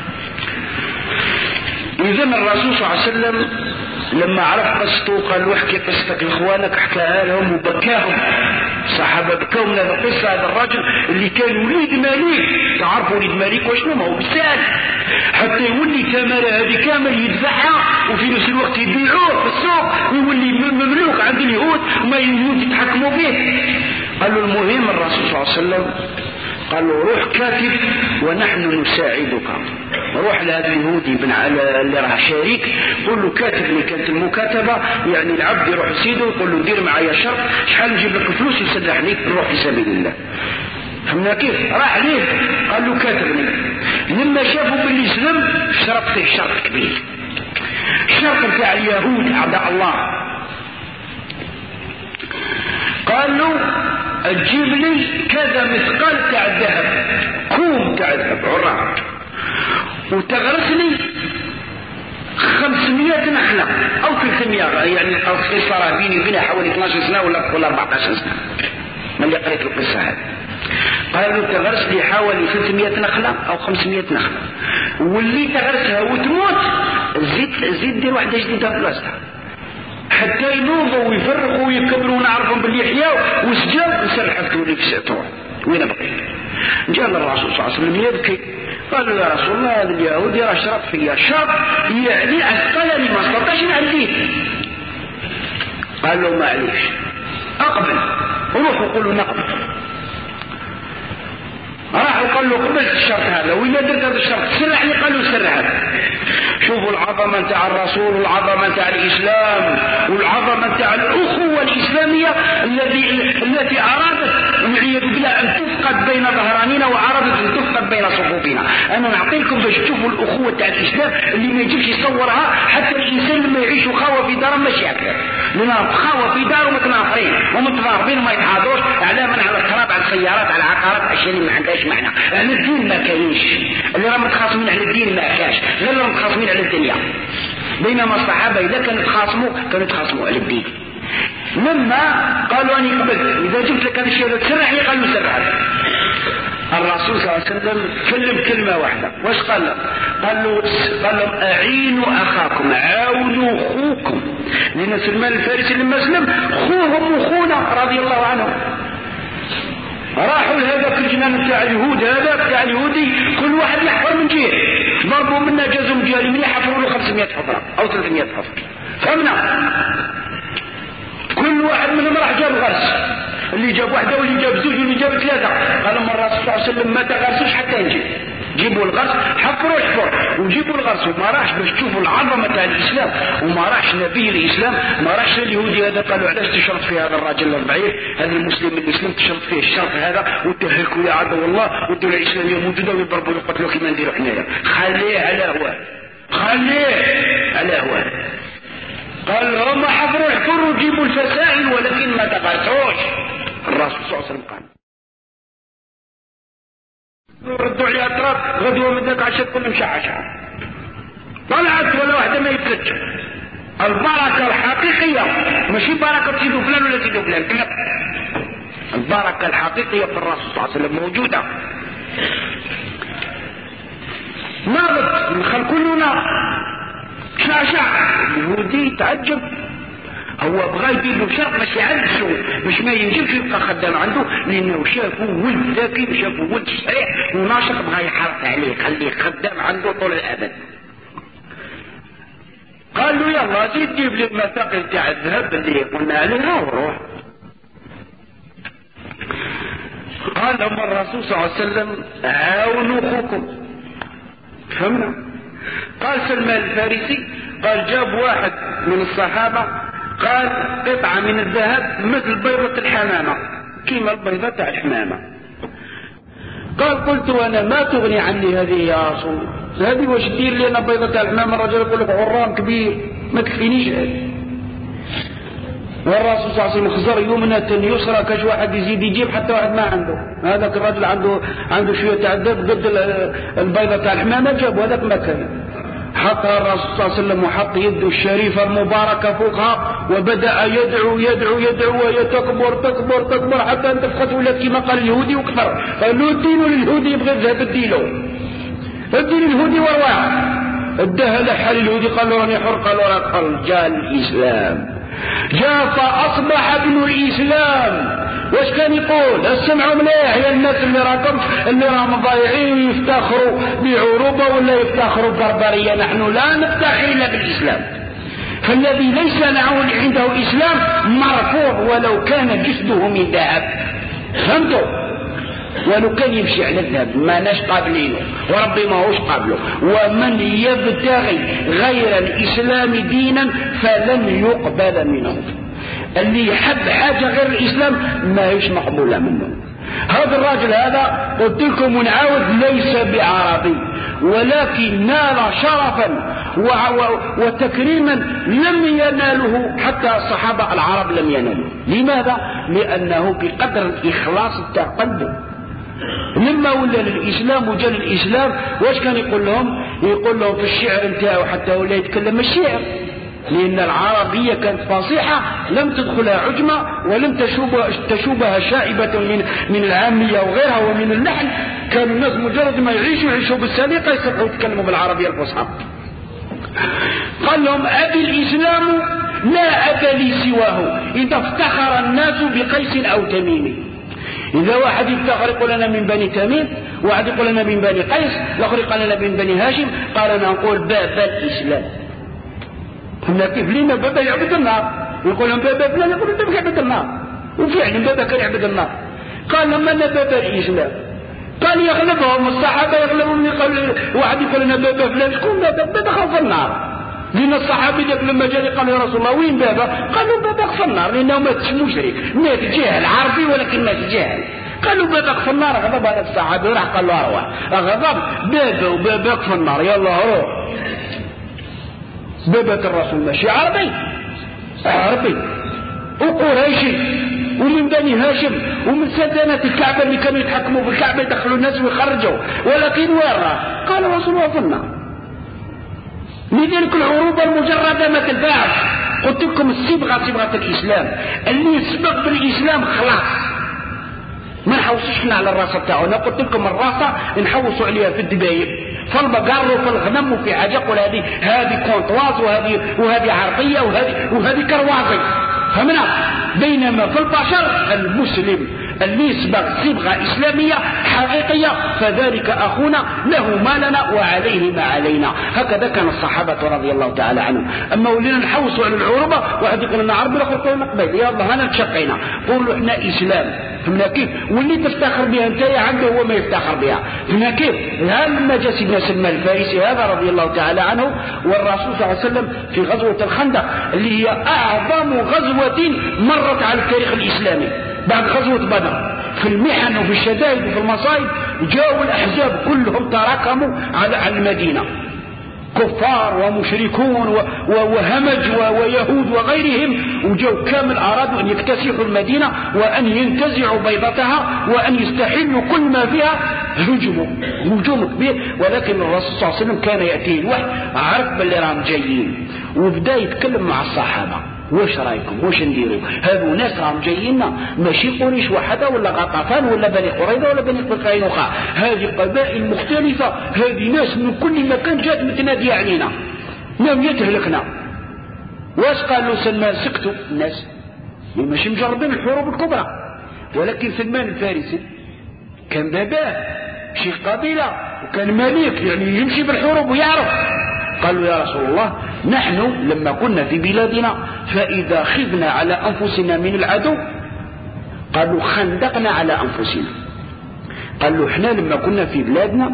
إذن الرسول صلى الله عليه وسلم لما عرف قصته قال له احكي قصتك لاخوانك حكاها لهم وبكاهم. صحابه بكاوا من هذا القصه. هذا الرجل اللي كان وليد مليك تعرفوا وليد مليك وشنو ما هو بسال حتى يولي ثمره هذه كامل يدفعها وفي نفس الوقت يبيعوه في السوق ويولي مملوك عند اليهود وما يهود يتحكموا فيه. قال له المهم الرسول صلى الله عليه وسلم قال له روح كاتب ونحن نساعدك. روح لهذا اليهودي بن على اللي راه شريك قل له كاتب لي كانت المكاتبه يعني العبد يروح لسيده ويقول له دير معايا شرط شحال نجيب لك فلوس يسلح ليك نروح في سبيل الله. فهمنا كيف؟ راح ليه قال له كاتبني. لما شافوا باللي سلم شرط فيه شرط كبير الشرط بتاع اليهود اعداء الله. قال له تجيب لي كذا مثقال تاع الذهب كوم تاع الذهب عراق وتغرس لي خمسمائة نخلة او ثلاثمائة يعني القصة بيني وبينها حوالي اثناشر سنة ولا ولا أربعطاش سنة من اللي قريت القصة هذه. قال له تغرس لي حوالي ثلاثمائة نخلة او خمسمائة نخلة واللي تغرسها وتموت زيد زيد دير واحدة جديدة في بلاصتها حتى ينوضوا ويفرقوا ويكبروا ونعرفهم باللي يحياوا وسجاو نسرحوا تولي في ساعتهم وين بقي. جاء الرسول صلى الله عليه وسلم يبكي قال له يا رسول الله هذا اليهودي راه شرط فيا شرط يعني اثقلني ما استطاعش نعديه. قال له معليش اقبل وروح وقول له نقبل. راح وقال له قبلت الشرط هذا وإلا درت هذا الشرط سرح لي. قال له سرح هذا. شوفوا العظمة نتاع الرسول والعظمة نتاع الإسلام والعظمة نتاع الأخوة الإسلامية الذي التي أرادت والعياذ بالله أن تفقد بين ظهرانينا وأرادت أن تفقد بين صفوفنا. أنا نعطيكم باش تشوفوا الأخوة نتاع الإسلام اللي ما يجيش يصورها حتى الإنسان لما يعيش خاوة في دار ماشي هكذا لأنه خاوة في دار ومتناصرين ومتضاربين وما يتحاضروش على من على التراب على السيارات على العقارات أشياء اللي ما عندهاش معنى. على الدين ما كاينش اللي راه متخاصمين على الدين ما كاش غير راه متخاصمين على الدنيا. بينما الصحابة إذا كانوا يتخاصموا كانوا يتخاصموا على الدين. لما قالوا أني قبلت إذا جبت لك هذا الشيء تسرح لي قالوا سرح. الرسول صلى الله عليه وسلم كلم كلمة واحدة واش قال له؟ قال له قال لهم أعينوا أخاكم عاونوا أخوكم. لأن سلمان الفارسي لما سلم خوهم وخونا رضي الله عنهم راحوا لهذاك الجنان تاع اليهود هذا تاع اليهودي كل واحد يحفر من جهه ضربوا منا جازهم ديالي من يحفروا له خمسمائة حفرة أو ثلاثمائة حفرة. فهمنا كل واحد منهم راح جاب غرس اللي جاب واحدة واللي جاب زوج واللي جاب ثلاثة. قال لهم الرسول صلى الله عليه وسلم ما تغرسوش حتى نجي جيبوا الغرس، حفروا الحفر وجيبوا الغرس. وما راحش باش تشوفوا العظمه تاع الاسلام، وما راحش نبي الاسلام، ما راحش اليهودي هذا قالوا علاش تشرط في هذا الراجل الضعيف، هذا المسلم الاسلام تشرط فيه الشرط هذا وتهلكوا يا عدو الله والدوله الاسلاميه موجوده ويضربوا يقتلوا كما نديروا حنايا. خليه على هواه، خليه على هواه. قال هم حفروا الحفر وجيبوا الفسائل ولكن ما تغرسوش. الرسول صلى الله عليه وسلم قال ردوا عليها التراب غدوه من ذاك عشان كل مشعشع طلعت ولا واحده ما يتلج. البركه الحقيقيه ماشي بركه سيدو فلان ولا سيدو فلان، لا، البركه الحقيقيه في الرسول صلى الله عليه وسلم موجوده. ناضت نخلقوا شعشع. اليهودي تعجب، هو بغى يدير له شرط باش يعرفوا باش ما ينجمش يبقى خدام عنده، لانه شافوا ولد ذكي وشافوا ولد صحيح وناشط، بغى يحرص عليه يخليه خدام عنده طول الابد. قال له يلا زيد جيب لي المثاقل تاع الذهب اللي قلنا عليها وروح. قال لهم الرسول صلى الله عليه وسلم عاونوا اخوكم، فهمنا؟ قال سلمان الفارسي قال جاب واحد من الصحابه قال قطعه من الذهب مثل بيضه الحمامه، كيما البيضه تاع الحمامه. قال قلت انا ما تغني عني هذه يا رسول الله، هذه واش دير لي انا بيضه تاع الحمامه؟ الرجل يقول لك غرام كبير ما تكفينيش هذه. والرسول صلى الله عليه وسلم خزر يمنة يسرى كاش واحد يزيد يجيب حتى واحد ما عنده. هذاك الرجل عنده عنده شويه تاع الذهب قد البيضه تاع الحمامه جاب هذاك ما كان. حط الرسول صلى الله عليه وسلم وحط يده الشريفه المباركه فوقها وبدا يدعو يدعو يدعو ويتكبر تكبر تكبر حتى انتفخت ولات كما قال اليهودي وكثر. قال له ادينوا لليهودي يبغي الذهب اديله، ادي لليهودي ورواه. اداها لحال اليهودي قال له راني حر، قال له راك حر. جاء الاسلام، جاء فاصبح ابن الاسلام. واش كان يقول؟ اسمعوا مليح يا الناس اللي راكم اللي راهم ضايعين ويفتخروا بعروبه ولا يفتخروا بربريه، نحن لا نفتخر الا بالاسلام. فالذي ليس عنده اسلام مرفوع ولو كان جسده من ذهب، فهمتوا؟ ولو كان يمشي على الذهب ما ناش قابلينه، وربي ما هوش قابله. ومن يبتغي غير الاسلام دينا فلن يقبل منه. اللي يحب حاجه غير الاسلام ما هيش مقبوله منه. هذا الراجل هذا قلت لكم ونعاود ليس بعربي، ولكن نال شرفا وتكريما لم يناله حتى الصحابه العرب لم ينالوا. لماذا؟ لانه بقدر الاخلاص تاع قلبه. لما ولا للاسلام وجا للاسلام واش كان يقول لهم؟ يقول لهم في الشعر نتاعو حتى ولا يتكلم الشعر، لان العربيه كانت فصيحه لم تدخلها عجمه ولم تشوبها تشوبها شائبه من من العاميه وغيرها ومن اللحن. كانوا الناس مجرد ما يعيشوا يعيشوا بالسليقه يصبحوا يتكلموا بالعربيه الفصحى. قال لهم ابي الاسلام لا ابا لي سواه اذا افتخر الناس بقيس او تميم. إذا واحد يفتخر يقول أنا من بني تميم، واحد يقول أنا من بني قيس، الآخر يقول أنا من بني هاشم، قال أنا نقول بابا الإسلام. قلنا كيف لينا بابا يعبد النار؟ يقول لهم بابا فلان، يقول أنت يعبد النار، وفعلا بابا كان يعبد النار. قال لما أنا بابا الإسلام، قال يغلبهم الصحابة يغلبهم. يقول واحد يقول أنا بابا فلان، شكون بابا؟ بابا خاف النار. لأن الصحابي ذاك لما جاني قال يا رسول الله وين بابا؟ قالوا بابا في النار لأنه مات مشرك، مات جاهل عربي ولكن مات جاهل. قالوا بابا في النار. غضب هذا الصحابي وراح قال له اروح. غضب بابا وبابا في النار، يلا روح. بابا الرسول ماشي عربي، عربي وقريشي ومن بني هاشم ومن سدنة الكعبة اللي كانوا يتحكموا في الكعبة يدخلوا الناس ويخرجوا، ولكن وين راه؟ قال رسول الله في النار. لذلك العروبة المجردة ما تنفعش. قلت لكم الصبغة صبغة الإسلام، اللي يسبق بالإسلام خلاص ما نحوسوش احنا على الراسة بتاعنا. قلت لكم الراسة نحوسوا عليها في الدبايب، في البقر وفي الغنم وفي حاجة. قول هذه هذه كونتواز وهذه وهذه عربية وهذه وهذه كروازي، فهمنا؟ بينما في البشر المسلم اللي يصبغ صبغة إسلامية حقيقية فذلك أخونا له ما لنا وعليه ما علينا. هكذا كان الصحابة رضي الله تعالى عنهم. أما ولينا نحوسوا على العروبة، واحد يقول لنا عربي الآخر يقول لنا قبيل، يلا هنا تشقينا. قولوا احنا إسلام، فهمنا كيف؟ واللي تفتخر بها انت عنده هو ما يفتخر بها. فهمنا كيف؟ لما جاء سيدنا سلمان الفارسي هذا رضي الله تعالى عنه والرسول صلى الله عليه وسلم في غزوة الخندق اللي هي أعظم غزوة مرت على التاريخ الإسلامي بعد غزوة بدر، في المحن وفي الشدائد وفي المصائب جاءوا الأحزاب كلهم تراكموا على المدينة، كفار ومشركون وهمج ويهود وغيرهم، وجاءوا كامل أرادوا أن يكتسحوا المدينة وأن ينتزعوا بيضتها وأن يستحلوا كل ما فيها. هجموا هجوم كبير، ولكن الرسول صلى الله عليه وسلم كان يأتيه الوحي عرف باللي راهم جايين، وبدأ يتكلم مع الصحابة واش رايكم واش نديروا؟ هذو ناس راهم جاييننا ماشي قريش وحده ولا غطفان ولا بني قريظه ولا بني قينقاع، هذه قبائل مختلفه، هذه ناس من كل مكان جات متناديه علينا نام يتهلكنا. واش قالوا سلمان؟ سكتوا الناس ماشي مجربين الحروب الكبرى، ولكن سلمان الفارسي كان باباه شي قبيله وكان ملك يعني يمشي بالحروب ويعرف. قالوا يا رسول الله نحن لما كنا في بلادنا فإذا خذنا على أنفسنا من العدو قالوا خندقنا على أنفسنا. قالوا احنا لما كنا في بلادنا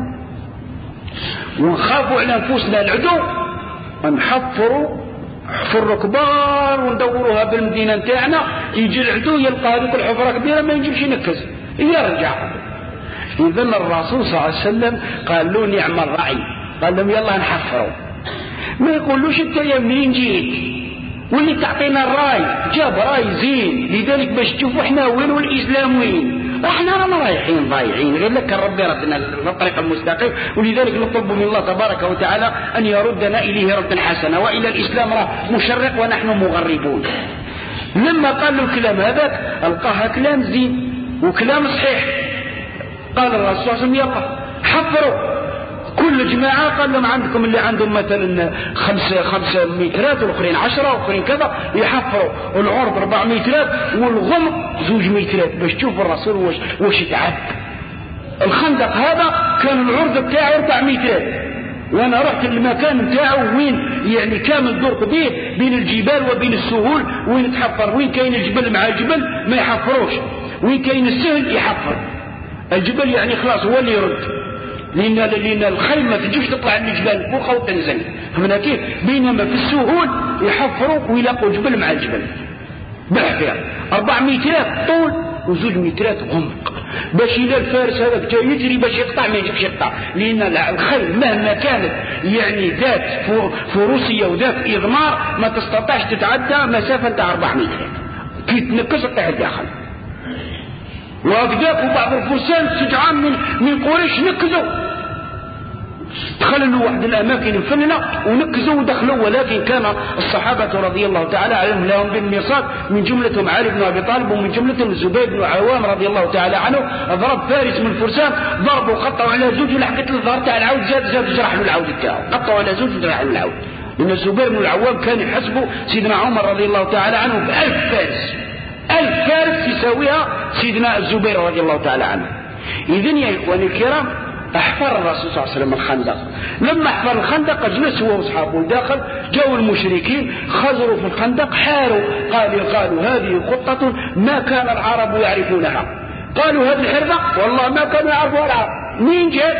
ونخافوا على أنفسنا العدو نحفروا حفر كبار وندوروها بالمدينة نتاعنا، يجي العدو يلقى هذيك الحفرة كبيرة ما ينجمش ينكز يرجع. إذن الرسول صلى الله عليه وسلم قال له نعم الرعي، قال لهم يلا نحفروا، ما يقولوش انت يا منين جيت واللي تعطينا الراي جاب راي زين، لذلك باش تشوفوا احنا وين والاسلام وين، احنا رانا رايحين ضايعين غير لك ربي ردنا للطريق المستقيم، ولذلك نطلب من الله تبارك وتعالى ان يردنا اليه ردا حسنا والى الاسلام راه مشرق ونحن مغربون. لما قال له الكلام هذاك القاها كلام زين وكلام صحيح، قال الرسول صلى الله عليه وسلم يلا حفروا كل جماعة. قال لهم عندكم اللي عندهم مثلا خمسة خمسة مترات والآخرين عشرة والآخرين كذا يحفروا، العرض أربع مترات والغمق زوج مترات باش تشوف الرسول واش واش يتعب. الخندق هذا كان العرض بتاعه أربع مترات، وانا رحت المكان بتاعه وين يعني كامل دور كبير بين الجبال وبين السهول، وين تحفر وين كاين الجبل مع الجبل ما يحفروش، وين كاين السهل يحفر. الجبل يعني خلاص هو اللي يرد، لأن لأن الخيل ما تجيش تطلع من الجبال فوق أو تنزل، فهمنا كيف؟ بينما في السهول يحفروا ويلاقوا جبل مع الجبل بالحفير أربع مترات طول وزوج مترات غمق، باش إذا الفارس هذا جاي يجري باش يقطع ما يجيش يقطع، لأن الخيل مهما كانت يعني ذات فروسية وذات إضمار ما تستطيعش تتعدى مسافة تاع أربع مترات، كي تنكس تطيح الداخل. وهكذاك وبعض الفرسان سجعان من من قريش نكزوا دخلوا واحد الاماكن مفننه ونكزوا ودخلوا، ولكن كان الصحابه رضي الله تعالى عليهم لهم بالميثاق، من جملتهم علي بن ابي طالب ومن جملتهم الزبير بن عوام رضي الله تعالى عنه، ضرب فارس من الفرسان ضربوا قطعوا على زوج ولحقت الظهر تاع العود زاد زاد جرح له العود تاعه، قطعوا على زوج وجرح له العود، لان الزبير بن العوام كان يحسبوا سيدنا عمر رضي الله تعالى عنه بألف فارس، ألف فارس يساويها سيدنا الزبير رضي الله تعالى عنه. إذن يا إخواني الكرام أحفر الرسول صلى الله عليه وسلم الخندق، لما أحفر الخندق جلس هو وأصحابه داخل، جاءوا المشركين خزروا في الخندق حاروا، قالوا قالوا هذه خطة ما كان العرب يعرفونها، قالوا هذه الحربة والله ما كانوا يعرفوها العرب. مين جات؟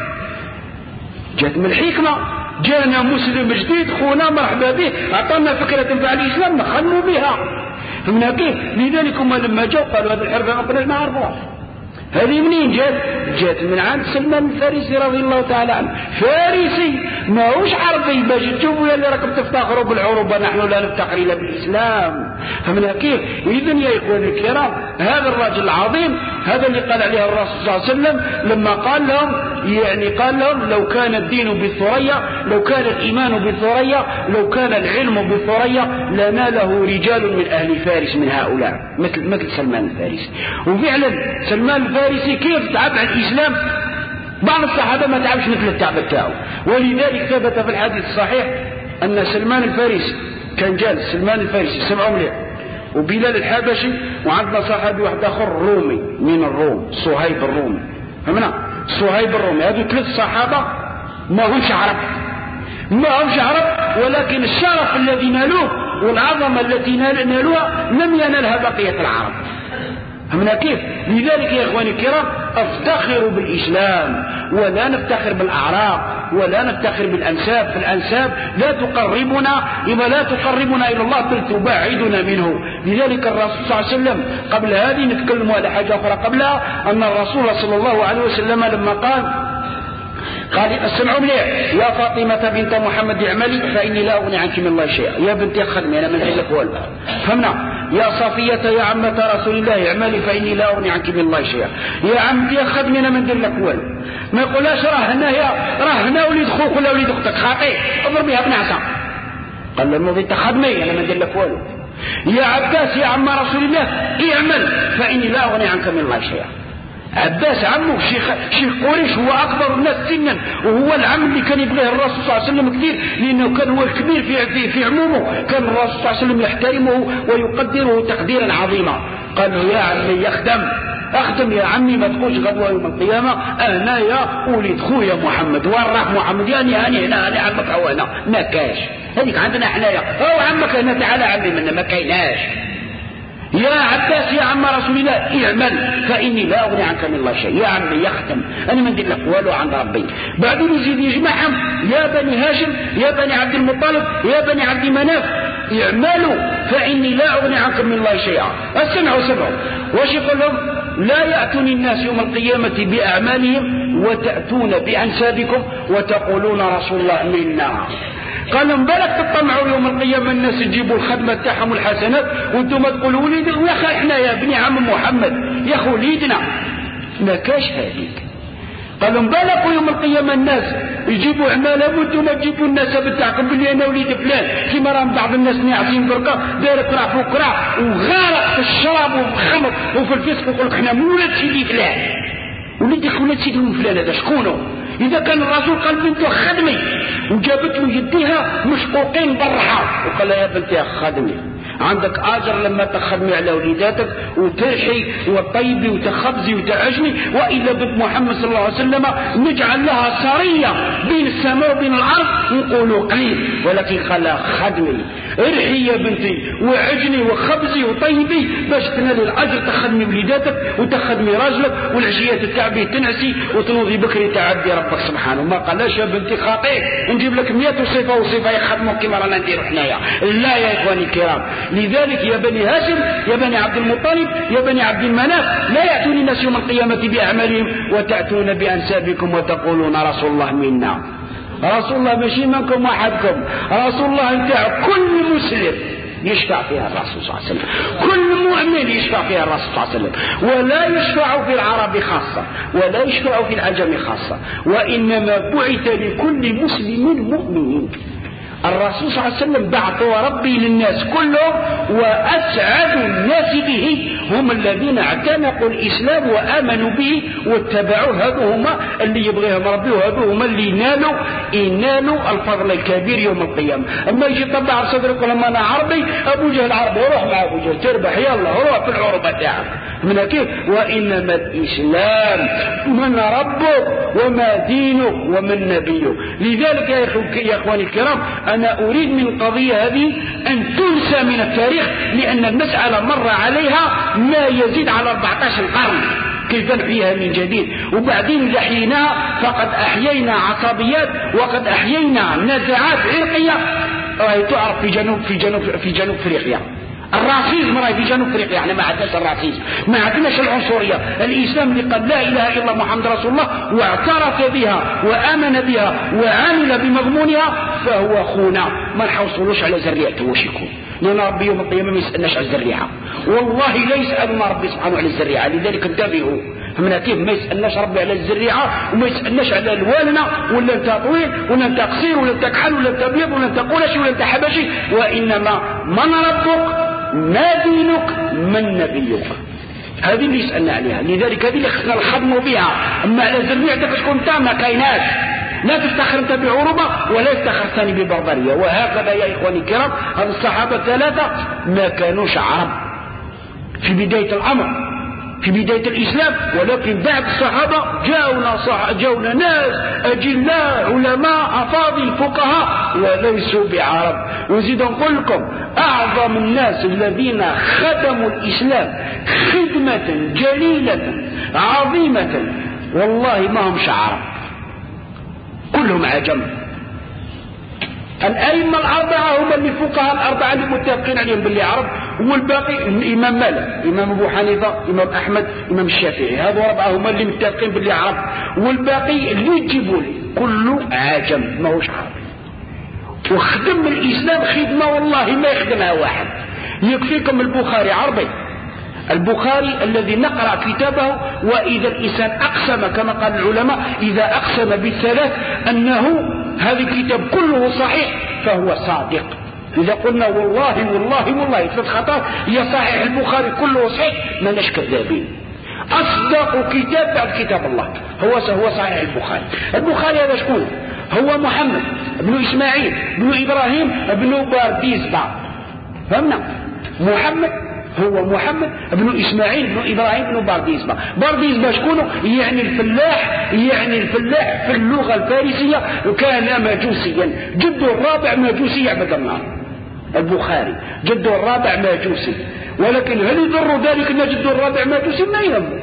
جات من الحكمة، جانا مسلم جديد خونا مرحبا به أعطانا فكرة تنفع الإسلام نخلوا بها، فمن كيف؟ لذلك هم لما جاءوا قالوا هذه الحربة ما كناش نعرفوها. هذه منين جات؟ جات من عند سلمان الفارسي رضي الله تعالى عنه، فارسي ماهوش عربي باش تشوفوا يا اللي راكم تفتخروا بالعروبة، نحن لا نفتخر الا بالاسلام، فمن كيف؟ اذن يا اخواني الكرام هذا الرجل العظيم هذا اللي قال عليه الرسول صلى الله عليه وسلم لما قال لهم، يعني قال لهم لو كان الدين بالثريا، لو كان الايمان بالثريا، لو كان العلم بالثريا لناله رجال من اهل فارس من هؤلاء، مثل مثل سلمان الفارسي. وفعلا سلمان الفارسي كيف تعب على الإسلام؟ بعض الصحابة ما تعبش مثل التعب بتاعه، ولذلك ثبت في الحديث الصحيح أن سلمان الفارسي كان جالس، سلمان الفارسي سمعوا مليح، وبلال الحبشي، وعندنا صحابي واحد آخر رومي من الروم صهيب الرومي، فهمنا؟ صهيب الرومي، هذو ثلاث صحابة ما همش عرب، ما همش عرب، ولكن الشرف الذي نالوه والعظمة التي نالوها لم ينالها بقية العرب. فهمنا كيف؟ لذلك يا إخواني الكرام افتخروا بالإسلام ولا نفتخر بالأعراق ولا نفتخر بالأنساب. فالأنساب لا تقربنا إما لا تقربنا إلى الله بل تبعدنا منه. لذلك الرسول صلى الله عليه وسلم قبل هذه نتكلم على حاجة أخرى قبلها، أن الرسول صلى الله عليه وسلم لما قال قال اسمعوا مليح يا فاطمة بنت محمد اعملي فإني لا أغني عنك من الله شيئا. يا بنتي خدمي أنا من عندك والو. فهمنا؟ يا صفية يا عمة رسول الله اعملي فإني لا أغني عنك من الله شيئا. يا عمتي خدمي أنا من لك والو. ما يقولهاش راه هنا يا راه هنا وليد خوك ولا وليد اختك خاطئ اضربيها بنعسة. قال له الماضي تخدمي أنا من لك والو. يا عباس يا عم رسول الله اعمل فإني لا أغني عنك من الله شيئا. عباس عمه شيخ شيخ قريش هو أكبر الناس سنا وهو العم اللي كان يبغيه الرسول صلى الله عليه وسلم كثير لأنه كان هو الكبير في في, في عمومه. كان الرسول صلى الله عليه وسلم يحترمه ويقدره تقديرا عظيما. قال له يا عمي يخدم اخدم يا عمي ما تقولش غدوة يوم القيامة انا يا وليد خويا محمد وين راح محمد يعني هاني هنا هاني عمك او انا ما كاش هذيك عندنا حنايا هو عمك هنا تعالى عمي منا ما كايناش. يا عباس يا عم رسول الله اعمل فإني لا أغني عنك من الله شيء. يا عمي يختم أنا ما ندير لك والو عند ربي. بعدين يزيد يجمعهم يا بني هاشم يا بني عبد المطلب يا بني عبد مناف اعملوا فإني لا أغني عنكم من الله شيئا. اسمعوا سمعوا واش يقول لهم؟ لا يأتوني الناس يوم القيامة بأعمالهم وتأتون بأنسابكم وتقولون رسول الله منا. قال لهم بالك تطمعوا يوم القيامة الناس يجيبوا الخدمة تاعهم الحسنات وانتم تقولوا وليد يا اخي احنا يا ابن عم محمد يا اخو وليدنا ما كاش هذيك. قال لهم بالك يوم القيامة الناس يجيبوا اعمالهم وانتم تجيبوا الناس بتاعكم بلي انا وليد فلان كيما راهم بعض الناس ناعسين فرقه داير كرع فوق كرع وغارق في الشراب وفي الخمر وفي الفسق ويقول لك احنا مولد سيدي فلان. وليد ولد سيدهم فلان هذا شكونه؟ إذا كان الرسول قال بنته خدمي وجابت له يديها مشقوقين برها وقال يا بنتي خدمي عندك اجر لما تخدمي على وليداتك وترحي وطيبي وتخبزي وتعجني. والا بنت محمد صلى الله عليه وسلم نجعل لها سريه بين السماء وبين الارض ونقولوا قليل ولكن قال خدمي ارحي يا بنتي وعجني وخبزي وطيبي باش تنال الاجر تخدمي وليداتك وتخدمي راجلك والعشيات تتعبي تنعسي وتنوضي بكري تعبدي ربك سبحانه. ما قالش يا بنتي خاطئ نجيب لك مئة صفه وصفه يخدموا كما رانا نديروا حنايا. لا يا اخواني الكرام. لذلك يا بني هاشم يا بني عبد المطلب يا بني عبد المناف لا يأتون الناس يوم القيامة بأعمالهم وتأتون بأنسابكم وتقولون رسول الله منا. رسول الله ماشي منكم وحدكم. رسول الله نتاع كل مسلم يشفع فيها الرسول صلى الله عليه وسلم. كل مؤمن يشفع فيها الرسول صلى الله عليه وسلم. ولا يشفع في العرب خاصة ولا يشفع في العجم خاصة وإنما بعث لكل مسلم مؤمن. الرسول صلى الله عليه وسلم بعثه ربي للناس كلهم وأسعد الناس به هم الذين اعتنقوا الإسلام وآمنوا به واتبعوه. هذو هما اللي يبغيهم ربي وهذو هما اللي ينالوا ينالوا الفضل الكبير يوم القيامة. أما يجي طبع صدرك لما أنا عربي أبو جهل عربي روح مع أبو جهل تربح يلا روح في العربة تاعك من كيف. وإنما الإسلام من ربك وما دينك ومن نبيك. لذلك يا إخواني الكرام أنا أريد من القضية هذه أن تنسى من التاريخ لأن المسألة مر عليها ما يزيد على أربعة عشر قرن كيف نحييها من جديد. وبعدين لحيناها فقد أحيينا عصبيات وقد أحيينا نزاعات عرقية راهي تعرف في جنوب في جنوب في جنوب أفريقيا. الراسيزم راهي في جنوب افريقيا. احنا ما عندناش الراسيزم ما عندناش العنصريه. الاسلام اللي قال لا اله الا محمد رسول الله واعترف بها وامن بها وعمل بمضمونها فهو خونا ما نحوصلوش على ذريعته واش يكون. لان ربي يوم القيامه ما يسالناش على الذريعه والله لا يسالنا ربي سبحانه على الذريعه. لذلك انتبهوا فمن كيف ما يسالناش ربي على الذريعه وما يسالناش على الوالنا ولا انت طويل ولا انت قصير ولا انت كحل ولا انت ابيض ولا انت قرشي ولا انت حبشي. وانما من ربك ما دينك من نبيك. هذه اللي يسألنا عليها. لذلك هذه اللي خصنا نخدموا بها. أما على ذريعتك شكون انت ما كايناش. لا تفتخر انت بعروبة ولا يفتخر ثاني ببربرية. وهكذا يا إخواني الكرام هذا الصحابة الثلاثة ما كانوش عرب في بداية الأمر في بداية الإسلام، ولكن بعد الصحابة جاءونا, صح... جاءونا ناس أجلاء علماء أفاضل فقهاء وليسوا بعرب. وزيد نقول لكم أعظم الناس الذين خدموا الإسلام خدمة جليلة عظيمة والله ما هم عرب، كلهم عجم. الأئمة الأربعة هم اللي فقهاء الأربعة اللي متفقين عليهم باللي عرب، والباقي إمام مالك، إمام أبو حنيفة، إمام أحمد، إمام الشافعي، هذا أربعة هم اللي متفقين باللي عرب، والباقي اللي يجيبوا لي كله عجم ما هوش عربي. وخدم الإسلام خدمة والله ما يخدمها واحد. يكفيكم البخاري عربي، البخاري الذي نقرأ كتابه وإذا الإنسان أقسم كما قال العلماء إذا أقسم بالثلاث أنه هذا الكتاب كله صحيح فهو صادق. إذا قلنا والله والله والله ثلاث خطأ يا صحيح البخاري كله صحيح ما نش كذابين. أصدق كتاب بعد كتاب الله هو هو صحيح البخاري. البخاري هذا شكون؟ هو محمد بن إسماعيل بن إبراهيم بن بارديزبة. فهمنا؟ محمد هو محمد بن إسماعيل بن إبراهيم بن بارديزبة. بارديزبة شكونه؟ يعني الفلاح، يعني الفلاح في اللغة الفارسية كان مجوسيا، جده الرابع مجوسي يعبد النار. البخاري جده الرابع مجوسي، ولكن هل يضر ذلك أن جده الرابع مجوسي؟ ما يهمه،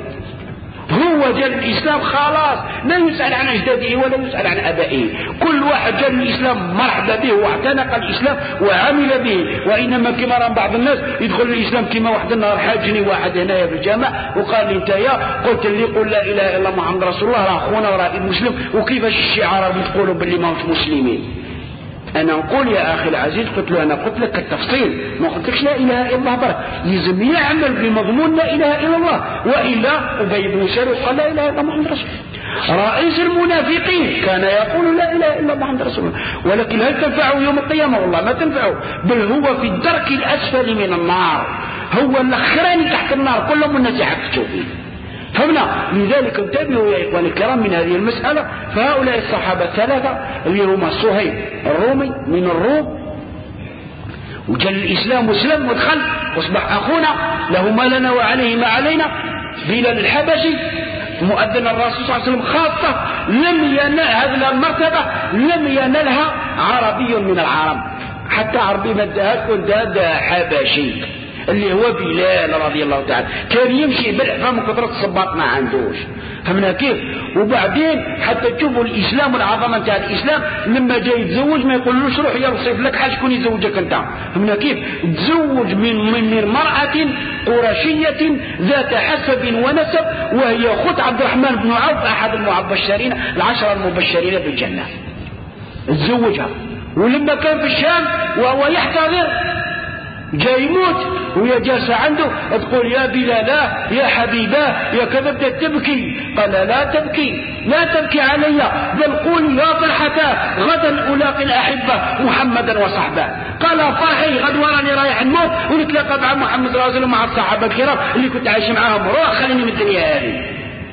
هو جاء الإسلام خلاص لا يسأل عن أجداده ولا يسأل عن أبائه. كل واحد جاء الإسلام مرحبا به واعتنق الإسلام وعمل به. وإنما كما رأى بعض الناس يدخل الإسلام كما واحد النهار حاجني واحد هنايا في الجامع وقال لي انت يا قلت اللي يقول لا إله إلا الله محمد رسول الله راه أخونا وراه مسلم، وكيفاش الشعراء بتقولوا باللي ما هوش مسلمين؟ أنا أقول يا أخي العزيز قلت له أنا قلت لك التفصيل، ما قلت لكش لا إله إلا الله برك، يلزم يعمل بمضمون لا إله إلا الله، وإلا أبي بن سلول قال لا إله إلا محمد رسول الله. رئيس المنافقين كان يقول لا إله إلا محمد رسول الله، ولكن هل تنفعه يوم القيامة؟ والله ما تنفعه، بل هو في الدرك الأسفل من النار، هو الأخراني تحت النار، كلهم الناس يحبتوا فيه. فهمنا؟ لذلك انتبهوا يا إخواني الكرام من هذه المسألة. فهؤلاء الصحابة الثلاثة اللي هم صهيب الرومي من الروم وجل الإسلام مسلم ودخل واصبح أخونا له ما لنا وعليه ما علينا. بلال الحبشي مؤذن الرسول صلى الله عليه وسلم خاصة لم ينال هذه المرتبة لم ينالها عربي من العرب، حتى عربي ما ادهاش وادها حبشي اللي هو بلال رضي الله تعالى، كان يمشي بالعفا من كثرة الصباط ما عندوش. فهمنا كيف؟ وبعدين حتى تشوفوا الإسلام والعظمة تاع الإسلام لما جاي يتزوج ما يقولوش روح يا وصيف لك حاج شكون يزوجك انت. فهمنا كيف؟ تزوج من من امرأة قرشية ذات حسب ونسب وهي أخت عبد الرحمن بن عوف أحد المبشرين العشرة المبشرين بالجنة. تزوجها ولما كان في الشام وهو يحتضر جاي يموت وهي جالسة عنده تقول يا بلالا يا حبيباه يا كذا، بدأت تبكي. قال لا تبكي لا تبكي علي، بل قولي يا فرحتاه غدا ألاقي الأحبة محمدا وصحبه. قال فرحي غد وراني رايح الموت ونتلاقى مع محمد صلى الله عليه وسلم مع الصحابة الكرام اللي كنت عايش معاهم، روح خليني من الدنيا هذه.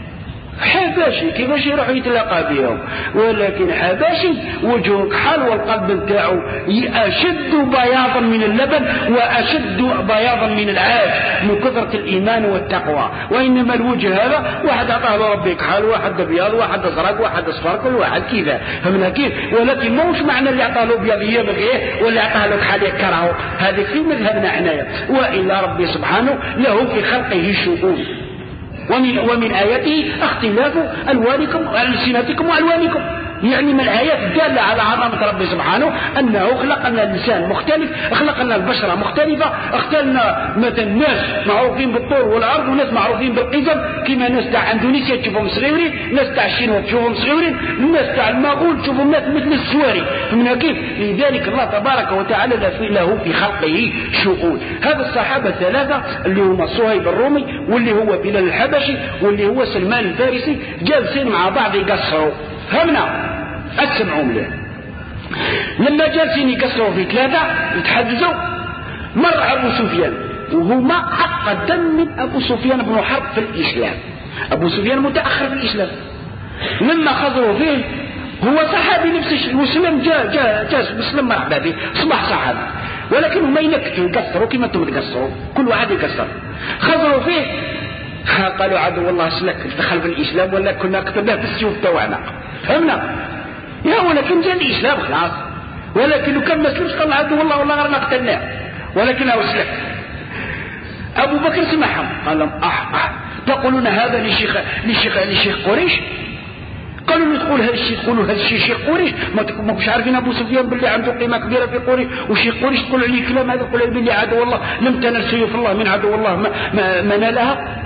حباشي كيفاش يروح يتلاقى بهم؟ ولكن حباشي وجهه كحل والقلب نتاعو أشد بياضا من اللبن وأشد بياضا من العاج من كثرة الإيمان والتقوى. وإنما الوجه هذا واحد أعطاه له ربي كحل، واحد أبيض، واحد أزرق، واحد أصفر، كل واحد كذا. فمن كيف؟ ولكن موش معنى اللي أعطاه له أبيض يبغيه واللي أعطاه له كحل يكرهه، هذا في مذهبنا عناية. وإلا ربي سبحانه له في خلقه شؤون، ومن, ومن آياته اختلاف ألوانكم وألسنتكم وألوانكم، يعني من الآيات الدالة على عظمة ربي سبحانه أنه خلقنا الإنسان مختلف، خلقنا البشرة مختلفة، اختلنا مثلا ناس معروفين بالطول والعرض وناس معروفين بالقزم، كما ناس تاع اندونيسيا تشوفهم صغيرين، ناس تاع الشين تشوفهم صغيرين، ناس تاع المغول تشوفهم ناس مثل السواري. من كيف؟ لذلك الله تبارك وتعالى له في خلقه شؤون. هذا الصحابة الثلاثة اللي هم صهيب الرومي واللي هو بلال الحبشي واللي هو سلمان الفارسي جالسين مع بعض يقصروا. فهمنا؟ أسمعوا مليح. لما جالسين يقصروا في ثلاثة يتحدثوا مر أبو سفيان وهما أقدم من أبو سفيان بن حرب في الإسلام. أبو سفيان متأخر في الإسلام. لما خضروا فيه هو صحابي نفس الشيء، مسلم جاء جاء جاء مسلم مرحبا به أصبح صحابي، ولكن هما ينكتوا يقصروا كما أنتم تقصروا، كل واحد يقصر. خضروا فيه قالوا عدو الله سلك دخل في الإسلام ولا كنا قتلناه بالسيوف تاعنا. فهمنا يا ولكن جاء الإسلام خلاص، ولكن لو كان ما سلمش قال عدو الله والله غير قتلناه، ولكن هو سلك. أبو بكر سمعهم قال لهم أح أح تقولون هذا لشيخ لشيخ لشيخ قريش؟ قالوا له تقول هذا الشيء تقولوا هذا الشيء شيخ قريش، ما كنتش عارفين ابو سفيان باللي عنده قيمه كبيره في قريش، وشيخ قريش تقول عليه كلام هذا، تقول باللي عدو الله لم تنل سيوف الله من عدو الله ما, ما, ما نالها.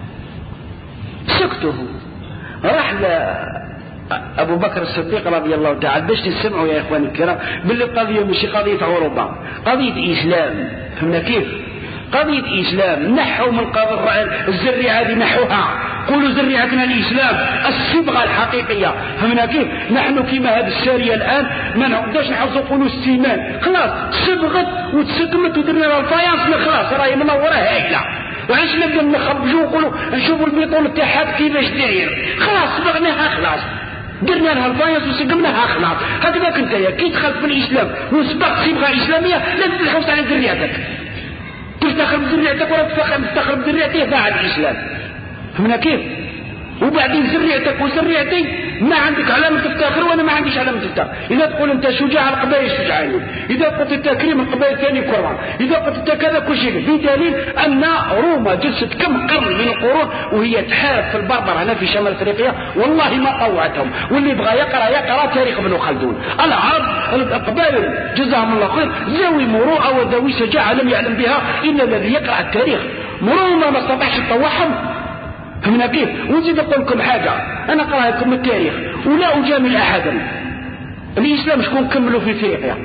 سكته راح ل ابو بكر الصديق رضي الله تعالى باش تسمعوا يا اخواني الكرام باللي القضيه مش قضيه عروبه، قضيه اسلام. فهمنا كيف؟ قضيه اسلام. نحوا من قضيه الزريعه هذه نحوها، قولوا زريعتنا الإسلام الصبغة الحقيقية. فهمنا كيف؟ نحن كما هذه السارية الآن ما نقدرش نحوزوا قولوا السيمان، خلاص صبغت وتسقمت ودرنا لها الفايانس، خلاص راهي منورة هايلة. وعلاش نبدا نخرجوا نقولوا نشوفوا البيطون تاعها كيفاش داير، خلاص صبغناها خلاص درنا لها الفايانس وسقمناها خلاص. هكذا كنت يا كي دخلت في الإسلام وصبغت صبغة إسلامية لازم تحوس على ذريعتك، تفتخر بذريعتك ولا تفتخر بذريعتك مع الإسلام. فهمنا كيف؟ وبعدين ذريعتك وذريعتي ما عندك علامة تفتخر وانا ما عنديش علامة تفتخر. اذا تقول انت شجاع القبائل شجعاني، اذا قلت انت كريم القبائل الثاني كرم، اذا قلت انت كذا كل شيء، في دليل ان روما جلست كم قرن من القرون وهي تحارب في البربر هنا في شمال افريقيا، والله ما طوعتهم. واللي يبغى يقرا يقرا تاريخ ابن خلدون. العرب القبائل جزاهم الله خير ذوي مروءه وذوي شجاعه لم يعلم بها الا الذي يقرا التاريخ. روما ما استطاعش تطوعهم. فهمنا كيف؟ ونزيد اقول لكم حاجه، انا اقرا لكم التاريخ ولا اجامل احدا. الاسلام شكون كملوا في افريقيا؟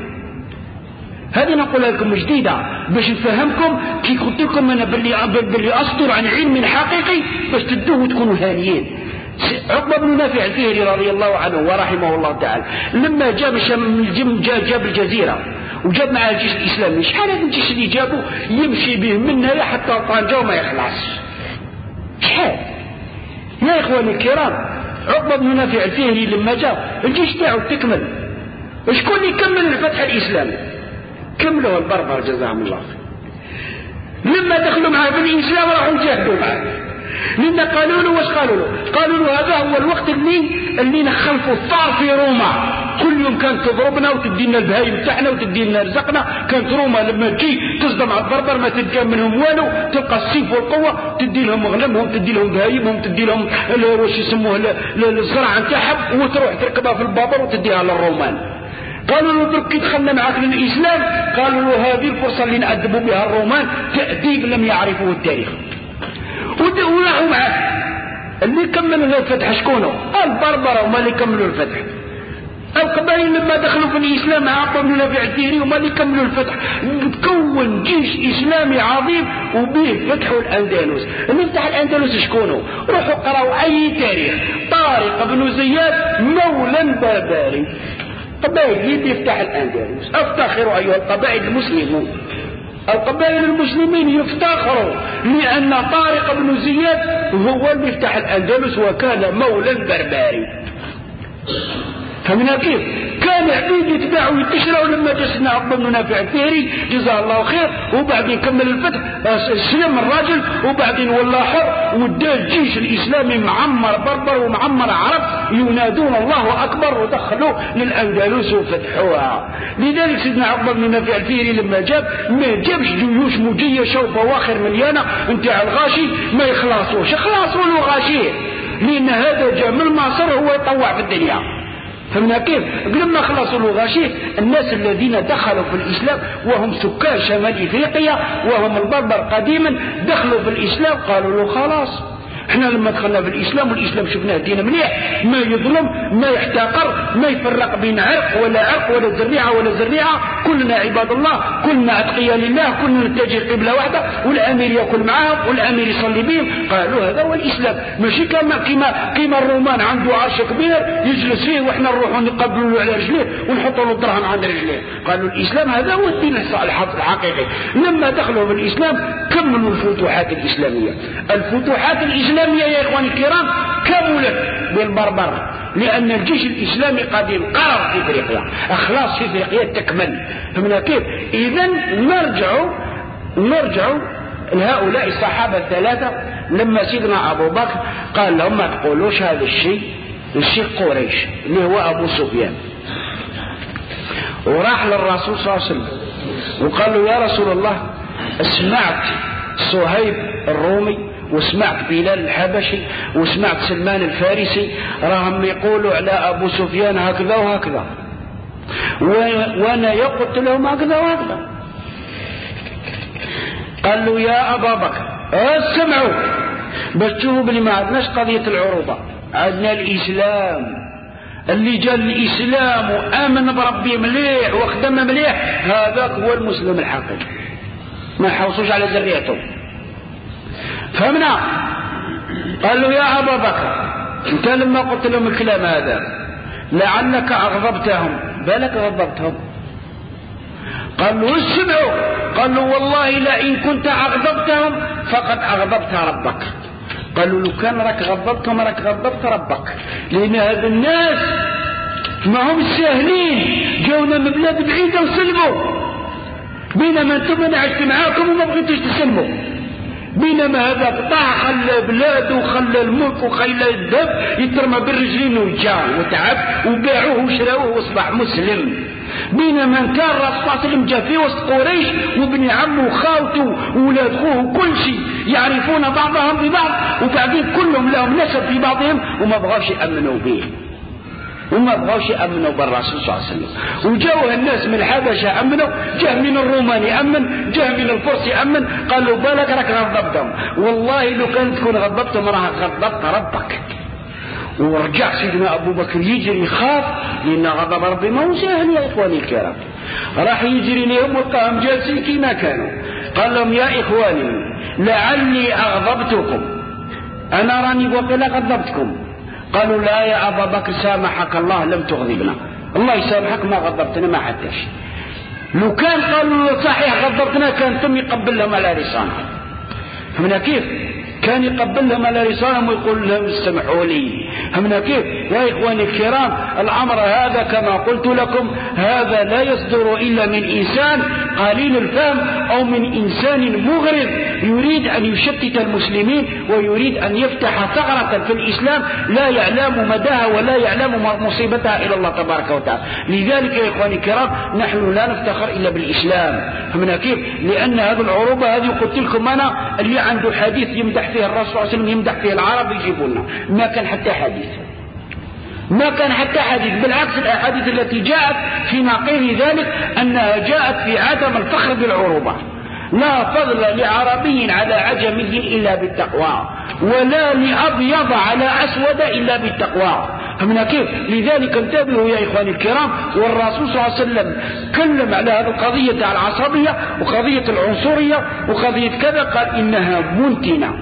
هذه نقولها لكم جديده باش نفهمكم كي قلت لكم انا باللي باللي اصدر عن علم حقيقي باش تدوه وتكونوا هانيين. عقبه بن نافع الفهري رضي الله عنه ورحمه الله تعالى لما جاب جاب جاب الجزيره وجاب معاه الجيش الاسلامي، شحال هذا الجيش اللي جابه يمشي به من هنا حتى طنجه وما يخلص. شحال يا اخواني الكرام؟ عقبه بن نافع الفهري لما جاء الجيش تاعو تكمل، شكون اللي كمل الفتح الاسلامي؟ كملوا البربر جزاهم الله خير. لما دخلوا معاه في الاسلام راحوا جاهدوا معاه، لان قالوا له واش قالوا له؟ قالوا له هذا هو الوقت اللي اللي نخلفوا الثار في روما، كل يوم كانت تضربنا وتدينا البهايم تاعنا وتدينا رزقنا. كانت روما لما تجي تصدم على البربر ما تلقى منهم والو، تلقى السيف والقوه، تدي لهم غنمهم، تدي لهم بهايمهم، تدي لهم واش يسموه الزرع نتاعهم، وتروح تركبها في البابر وتديها للرومان. قالوا له درك كي دخلنا معاك للاسلام، قالوا له هذه الفرصه اللي نعذبوا بها الرومان تأديب لم يعرفوه التاريخ. وراحوا معاه. اللي كملوا الفتح شكونه؟ البربره هما اللي كملوا الفتح. القبائل لما دخلوا في الاسلام عقبه بن نافع الفهري هما اللي كملوا الفتح، تكون جيش اسلامي عظيم وبه فتحوا الاندلس. اللي فتح الاندلس شكونه؟ روحوا قراوا اي تاريخ، طارق بن زياد مولى بربري، قبائل اللي يفتح الاندلس. افتخروا ايها القبائل المسلمون، القبائل المسلمين يفتخروا لأن طارق بن زياد هو اللي يفتح الأندلس وكان مولى بربري. فمن كيف؟ كان عبيد يتباعوا ويتشروا لما جسنا عقبه بن نافع الفهري جزاه الله خير، وبعدين كمل الفتح سلم الراجل، وبعدين ولا حر ودا الجيش الإسلامي معمر بربر ومعمر عرب ينادون الله أكبر ودخلوا للأندلس وفتحوها. لذلك سيدنا عقبه بن نافع الفهري لما جاب ما جابش جيوش مجيشة وبواخر مليانة نتاع الغاشي ما يخلصوش، خلاصوا له غاشيه، لأن هذا جاء من المعصر هو يطوع في الدنيا. فمن كيف؟ لما خلصوا الغاشيه الناس الذين دخلوا في الإسلام وهم سكان شمال إفريقيا وهم البربر قديما دخلوا في الإسلام، قالوا له خلاص احنا لما دخلنا في الإسلام والإسلام شفناه دين مليح، ما يظلم ما يحتقر ما يفرق بين عرق ولا عرق ولا زريعة ولا زريعة، كلنا عباد الله، كلنا أتقياء لله، كلنا نتجه قبلة واحدة، والأمير يأكل معهم والأمير يصلي بهم. قالوا هذا هو الإسلام، ماشي كما كما كما الرومان عنده عرش كبير يجلس فيه واحنا نروحوا نقبلوا له على رجليه ونحطوا له الدرهم عند رجليه. قالوا الإسلام هذا هو الدين الحقيقي. لما دخلوا في الإسلام كملوا الفتوحات الإسلامية. الفتوحات الإسلامية يا إخواني الكرام كملت بالبربر، لأن الجيش الإسلامي قديم قرر في إفريقيا، أخلاص في إفريقيا تكمل. فمن كيف؟ إذن نرجع نرجع لهؤلاء الصحابة الثلاثة لما سيدنا أبو بكر قال لهم ما تقولوش هذا الشيء الشيخ قريش اللي هو أبو سفيان، وراح للرسول صلى الله عليه وسلم وقال له يا رسول الله سمعت صهيب الرومي وسمعت بلال الحبشي وسمعت سلمان الفارسي راهم يقولوا على أبو سفيان هكذا وهكذا، وانا قلت لهم هكذا وهكذا. قال له يا أبا بكر اسمعوا باش تشوفوا بلي ما عندناش قضية العروبة، عندنا الإسلام اللي جاء الإسلام وآمن بربي مليح وخدم مليح، هذاك هو المسلم الحقيقي، ما حوصوش على ذريته. فهمنا؟ قال له يا أبا بكر انت لما قلت لهم الكلام هذا لعلك أغضبتهم، بالك غضبتهم؟ قال له اسمعوا، قال له والله لئن كنت أغضبتهم فقد أغضبت ربك. قالوا لو كان راك غضبتهم راك غضبت ربك، لأن هذا الناس ما هم ساهلين، جاونا من بلاد بعيدة وسلموا، بينما انتم انا عشت معاكم وما بغيتوش تسلموا، بينما هذاك طاح خلى بلاد وخلى الملك وخلى الذهب يترمى بالرجلين وجاء وتعب وباعوه وشراوه واصبح مسلم، بينما كان الرسول صلى الله عليه وسلم جاء في وسط قريش وابن عمه وخالته وولاد خوه كل شيء يعرفون بعضهم ببعض، وبعدين كلهم لهم نسب في بعضهم وما بغاوش يأمنوا به وما بغاوش يأمنوا بالرسول صلى الله عليه وسلم. وجاوه الناس من الحبشة أمنوا، جاء من الرومان يأمن، جاء من الفرس يأمن، قالوا بالك راك غضبتهم، والله لو كان تكون غضبتهم راح غضبت ربك. ورجع سيدنا أبو بكر يجري يخاف لأن غضب ربي ما هو سهل يا إخواني الكرام، راح يجري لهم وقام جالسين كما كانوا، قال لهم يا إخواني لعلي أغضبتكم، أنا راني وقيل غضبتكم. قالوا لا يا أبا بكر سامحك الله لم تغضبنا، الله يسامحك ما غضبتنا ما حدش، لو كان قالوا صحيح غضبتنا كان تم يقبل لهم على لسانهم. فمن كيف كان يقبل لهم على لسانهم ويقول لهم استمعوا لي. همنا كيف يا إخواني الكرام؟ الأمر هذا كما قلت لكم هذا لا يصدر إلا من إنسان قليل الفهم أو من إنسان مغرض يريد أن يشتت المسلمين ويريد أن يفتح ثغرة في الإسلام لا يعلم مداها ولا يعلم مصيبتها إلى الله تبارك وتعالى. لذلك يا إخواني الكرام نحن لا نفتخر إلا بالإسلام. همنا كيف؟ لأن هذه العروبة هذه قلت لكم أنا اللي عنده حديث يمدح فيه الرسول صلى الله عليه وسلم يمدح فيه العرب يجيبوا لنا، ما كان حتى حديث، ما كان حتى حديث، بالعكس الأحاديث التي جاءت في نقيض ذلك أنها جاءت في عدم الفخر بالعروبة. لا فضل لعربي على عجمي إلا بالتقوى، ولا لأبيض على أسود إلا بالتقوى. فمن كيف؟ لذلك انتبهوا يا إخواني الكرام. والرسول صلى الله عليه وسلم تكلم على هذه القضية العصبية وقضية العنصرية وقضية كذا، قال إنها منتنة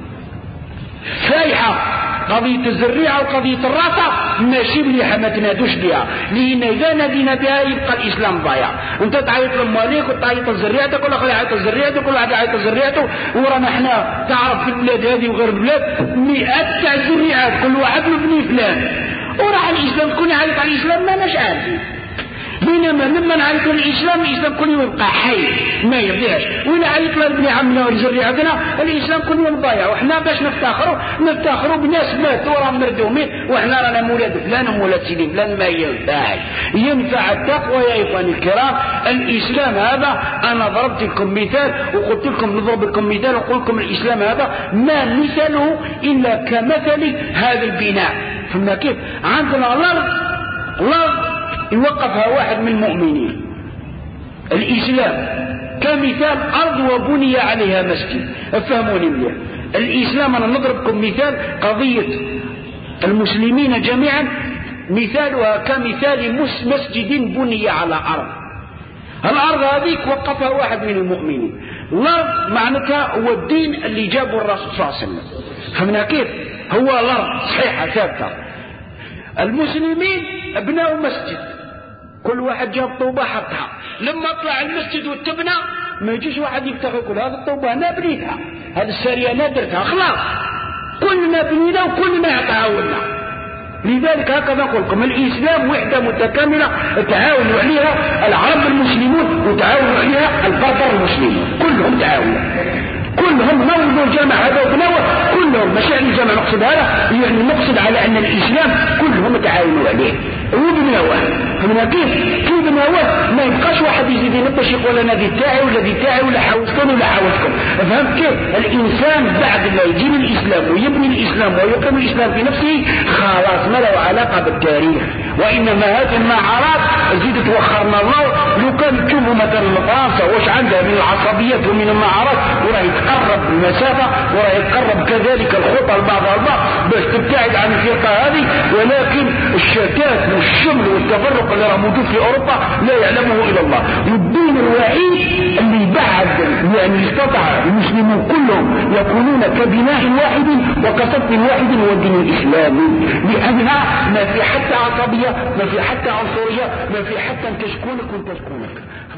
فايحة، قضية الزريعة وقضية الراسة ماشي مليحة ما تنادوش بها، لأن إذا نادينا بها يبقى الإسلام ضايع. أنت تعيط لمواليك وتعيط لزريعتك ولا خلي يعيط لزريعته كل واحد يعيط لزريعته، ورانا احنا تعرف في البلاد هذه وغير البلاد مئات تاع الزريعات كل واحد مبني فلان، وراح الإسلام تكون يعيط على الإسلام ما ناش عارفين. بينما لما نعيط للإسلام الإسلام كل يوم يبقى حي ما يضيعش، وإلا عيط لابن عمنا ولزريعتنا الإسلام كل يوم ضايع. وإحنا باش نفتخروا نفتخروا بناس ماتوا وراهم مردومين، وإحنا رانا مولاد فلان ومولاد سيدي فلان، ما ينفعش. ينفع التقوى يا إخواني الكرام. الإسلام هذا أنا ضربت لكم مثال وقلت لكم نضرب لكم مثال وقلت لكم الإسلام هذا ما مثله إلا كمثل هذا البناء. فهمنا كيف؟ عندنا الأرض الأرض يوقفها واحد من المؤمنين، الإسلام كمثال أرض وبني عليها مسجد. افهموني مليح الإسلام. أنا نضربكم مثال قضية المسلمين جميعا مثالها كمثال مسجد بني على أرض. الأرض هذيك وقفها واحد من المؤمنين. الأرض معناتها هو الدين اللي جابه الرسول صلى الله عليه وسلم. فهمنا كيف؟ هو الأرض صحيحة ثابتة. المسلمين ابنوا مسجد، كل واحد جاب طوبة حطها. لما طلع المسجد والتبنى ما يجيش واحد يفتخر يقول هذه الطوبة أنا بنيتها، هذه السارية أنا درتها، خلاص كلنا بنينا وكلنا تعاوننا. لذلك هكذا أقول لكم الإسلام وحدة متكاملة تعاونوا عليها العرب المسلمون وتعاونوا عليها البربر المسلمون، كلهم تعاونوا. كلهم نوضوا الجامع هذا وبنوه كلهم مش يعني الجامع نقصد هذا، يعني نقصد على ان الاسلام كلهم تعاونوا عليه وبنوه. فمن كيف كيف بنوه ما يبقاش واحد يزيد ينبش يقول انا ذي تاعي ولا ذي تاعي ولا حاوزتني ولا حاوزكم. فهمت كيف؟ الانسان بعد ما يجيب الاسلام ويبني الاسلام ويقيم الاسلام في نفسه خلاص ما له علاقه بالتاريخ، وانما هذه المعارات زيد توخرنا الله. لو كان تشوفوا مثلا فرنسا واش عندها من العصبيات ومن المعارات، وراه يتقرب المسافه وراه يتقرب كذلك الخطى لبعضها البعض باش تبتعد عن الفرقه هذه، ولكن الشتات والشمل والتفرق اللي راه موجود في اوروبا لا يعلمه الا الله. والدين الوحيد اللي بعد يعني استطاع المسلمون كلهم يكونون كبناء واحد وكصف واحد هو الدين الاسلامي، لانها ما في حتى عصبيه، ما في حتى عنصريه، ما في حتى ان تشكونك وان تشكونك.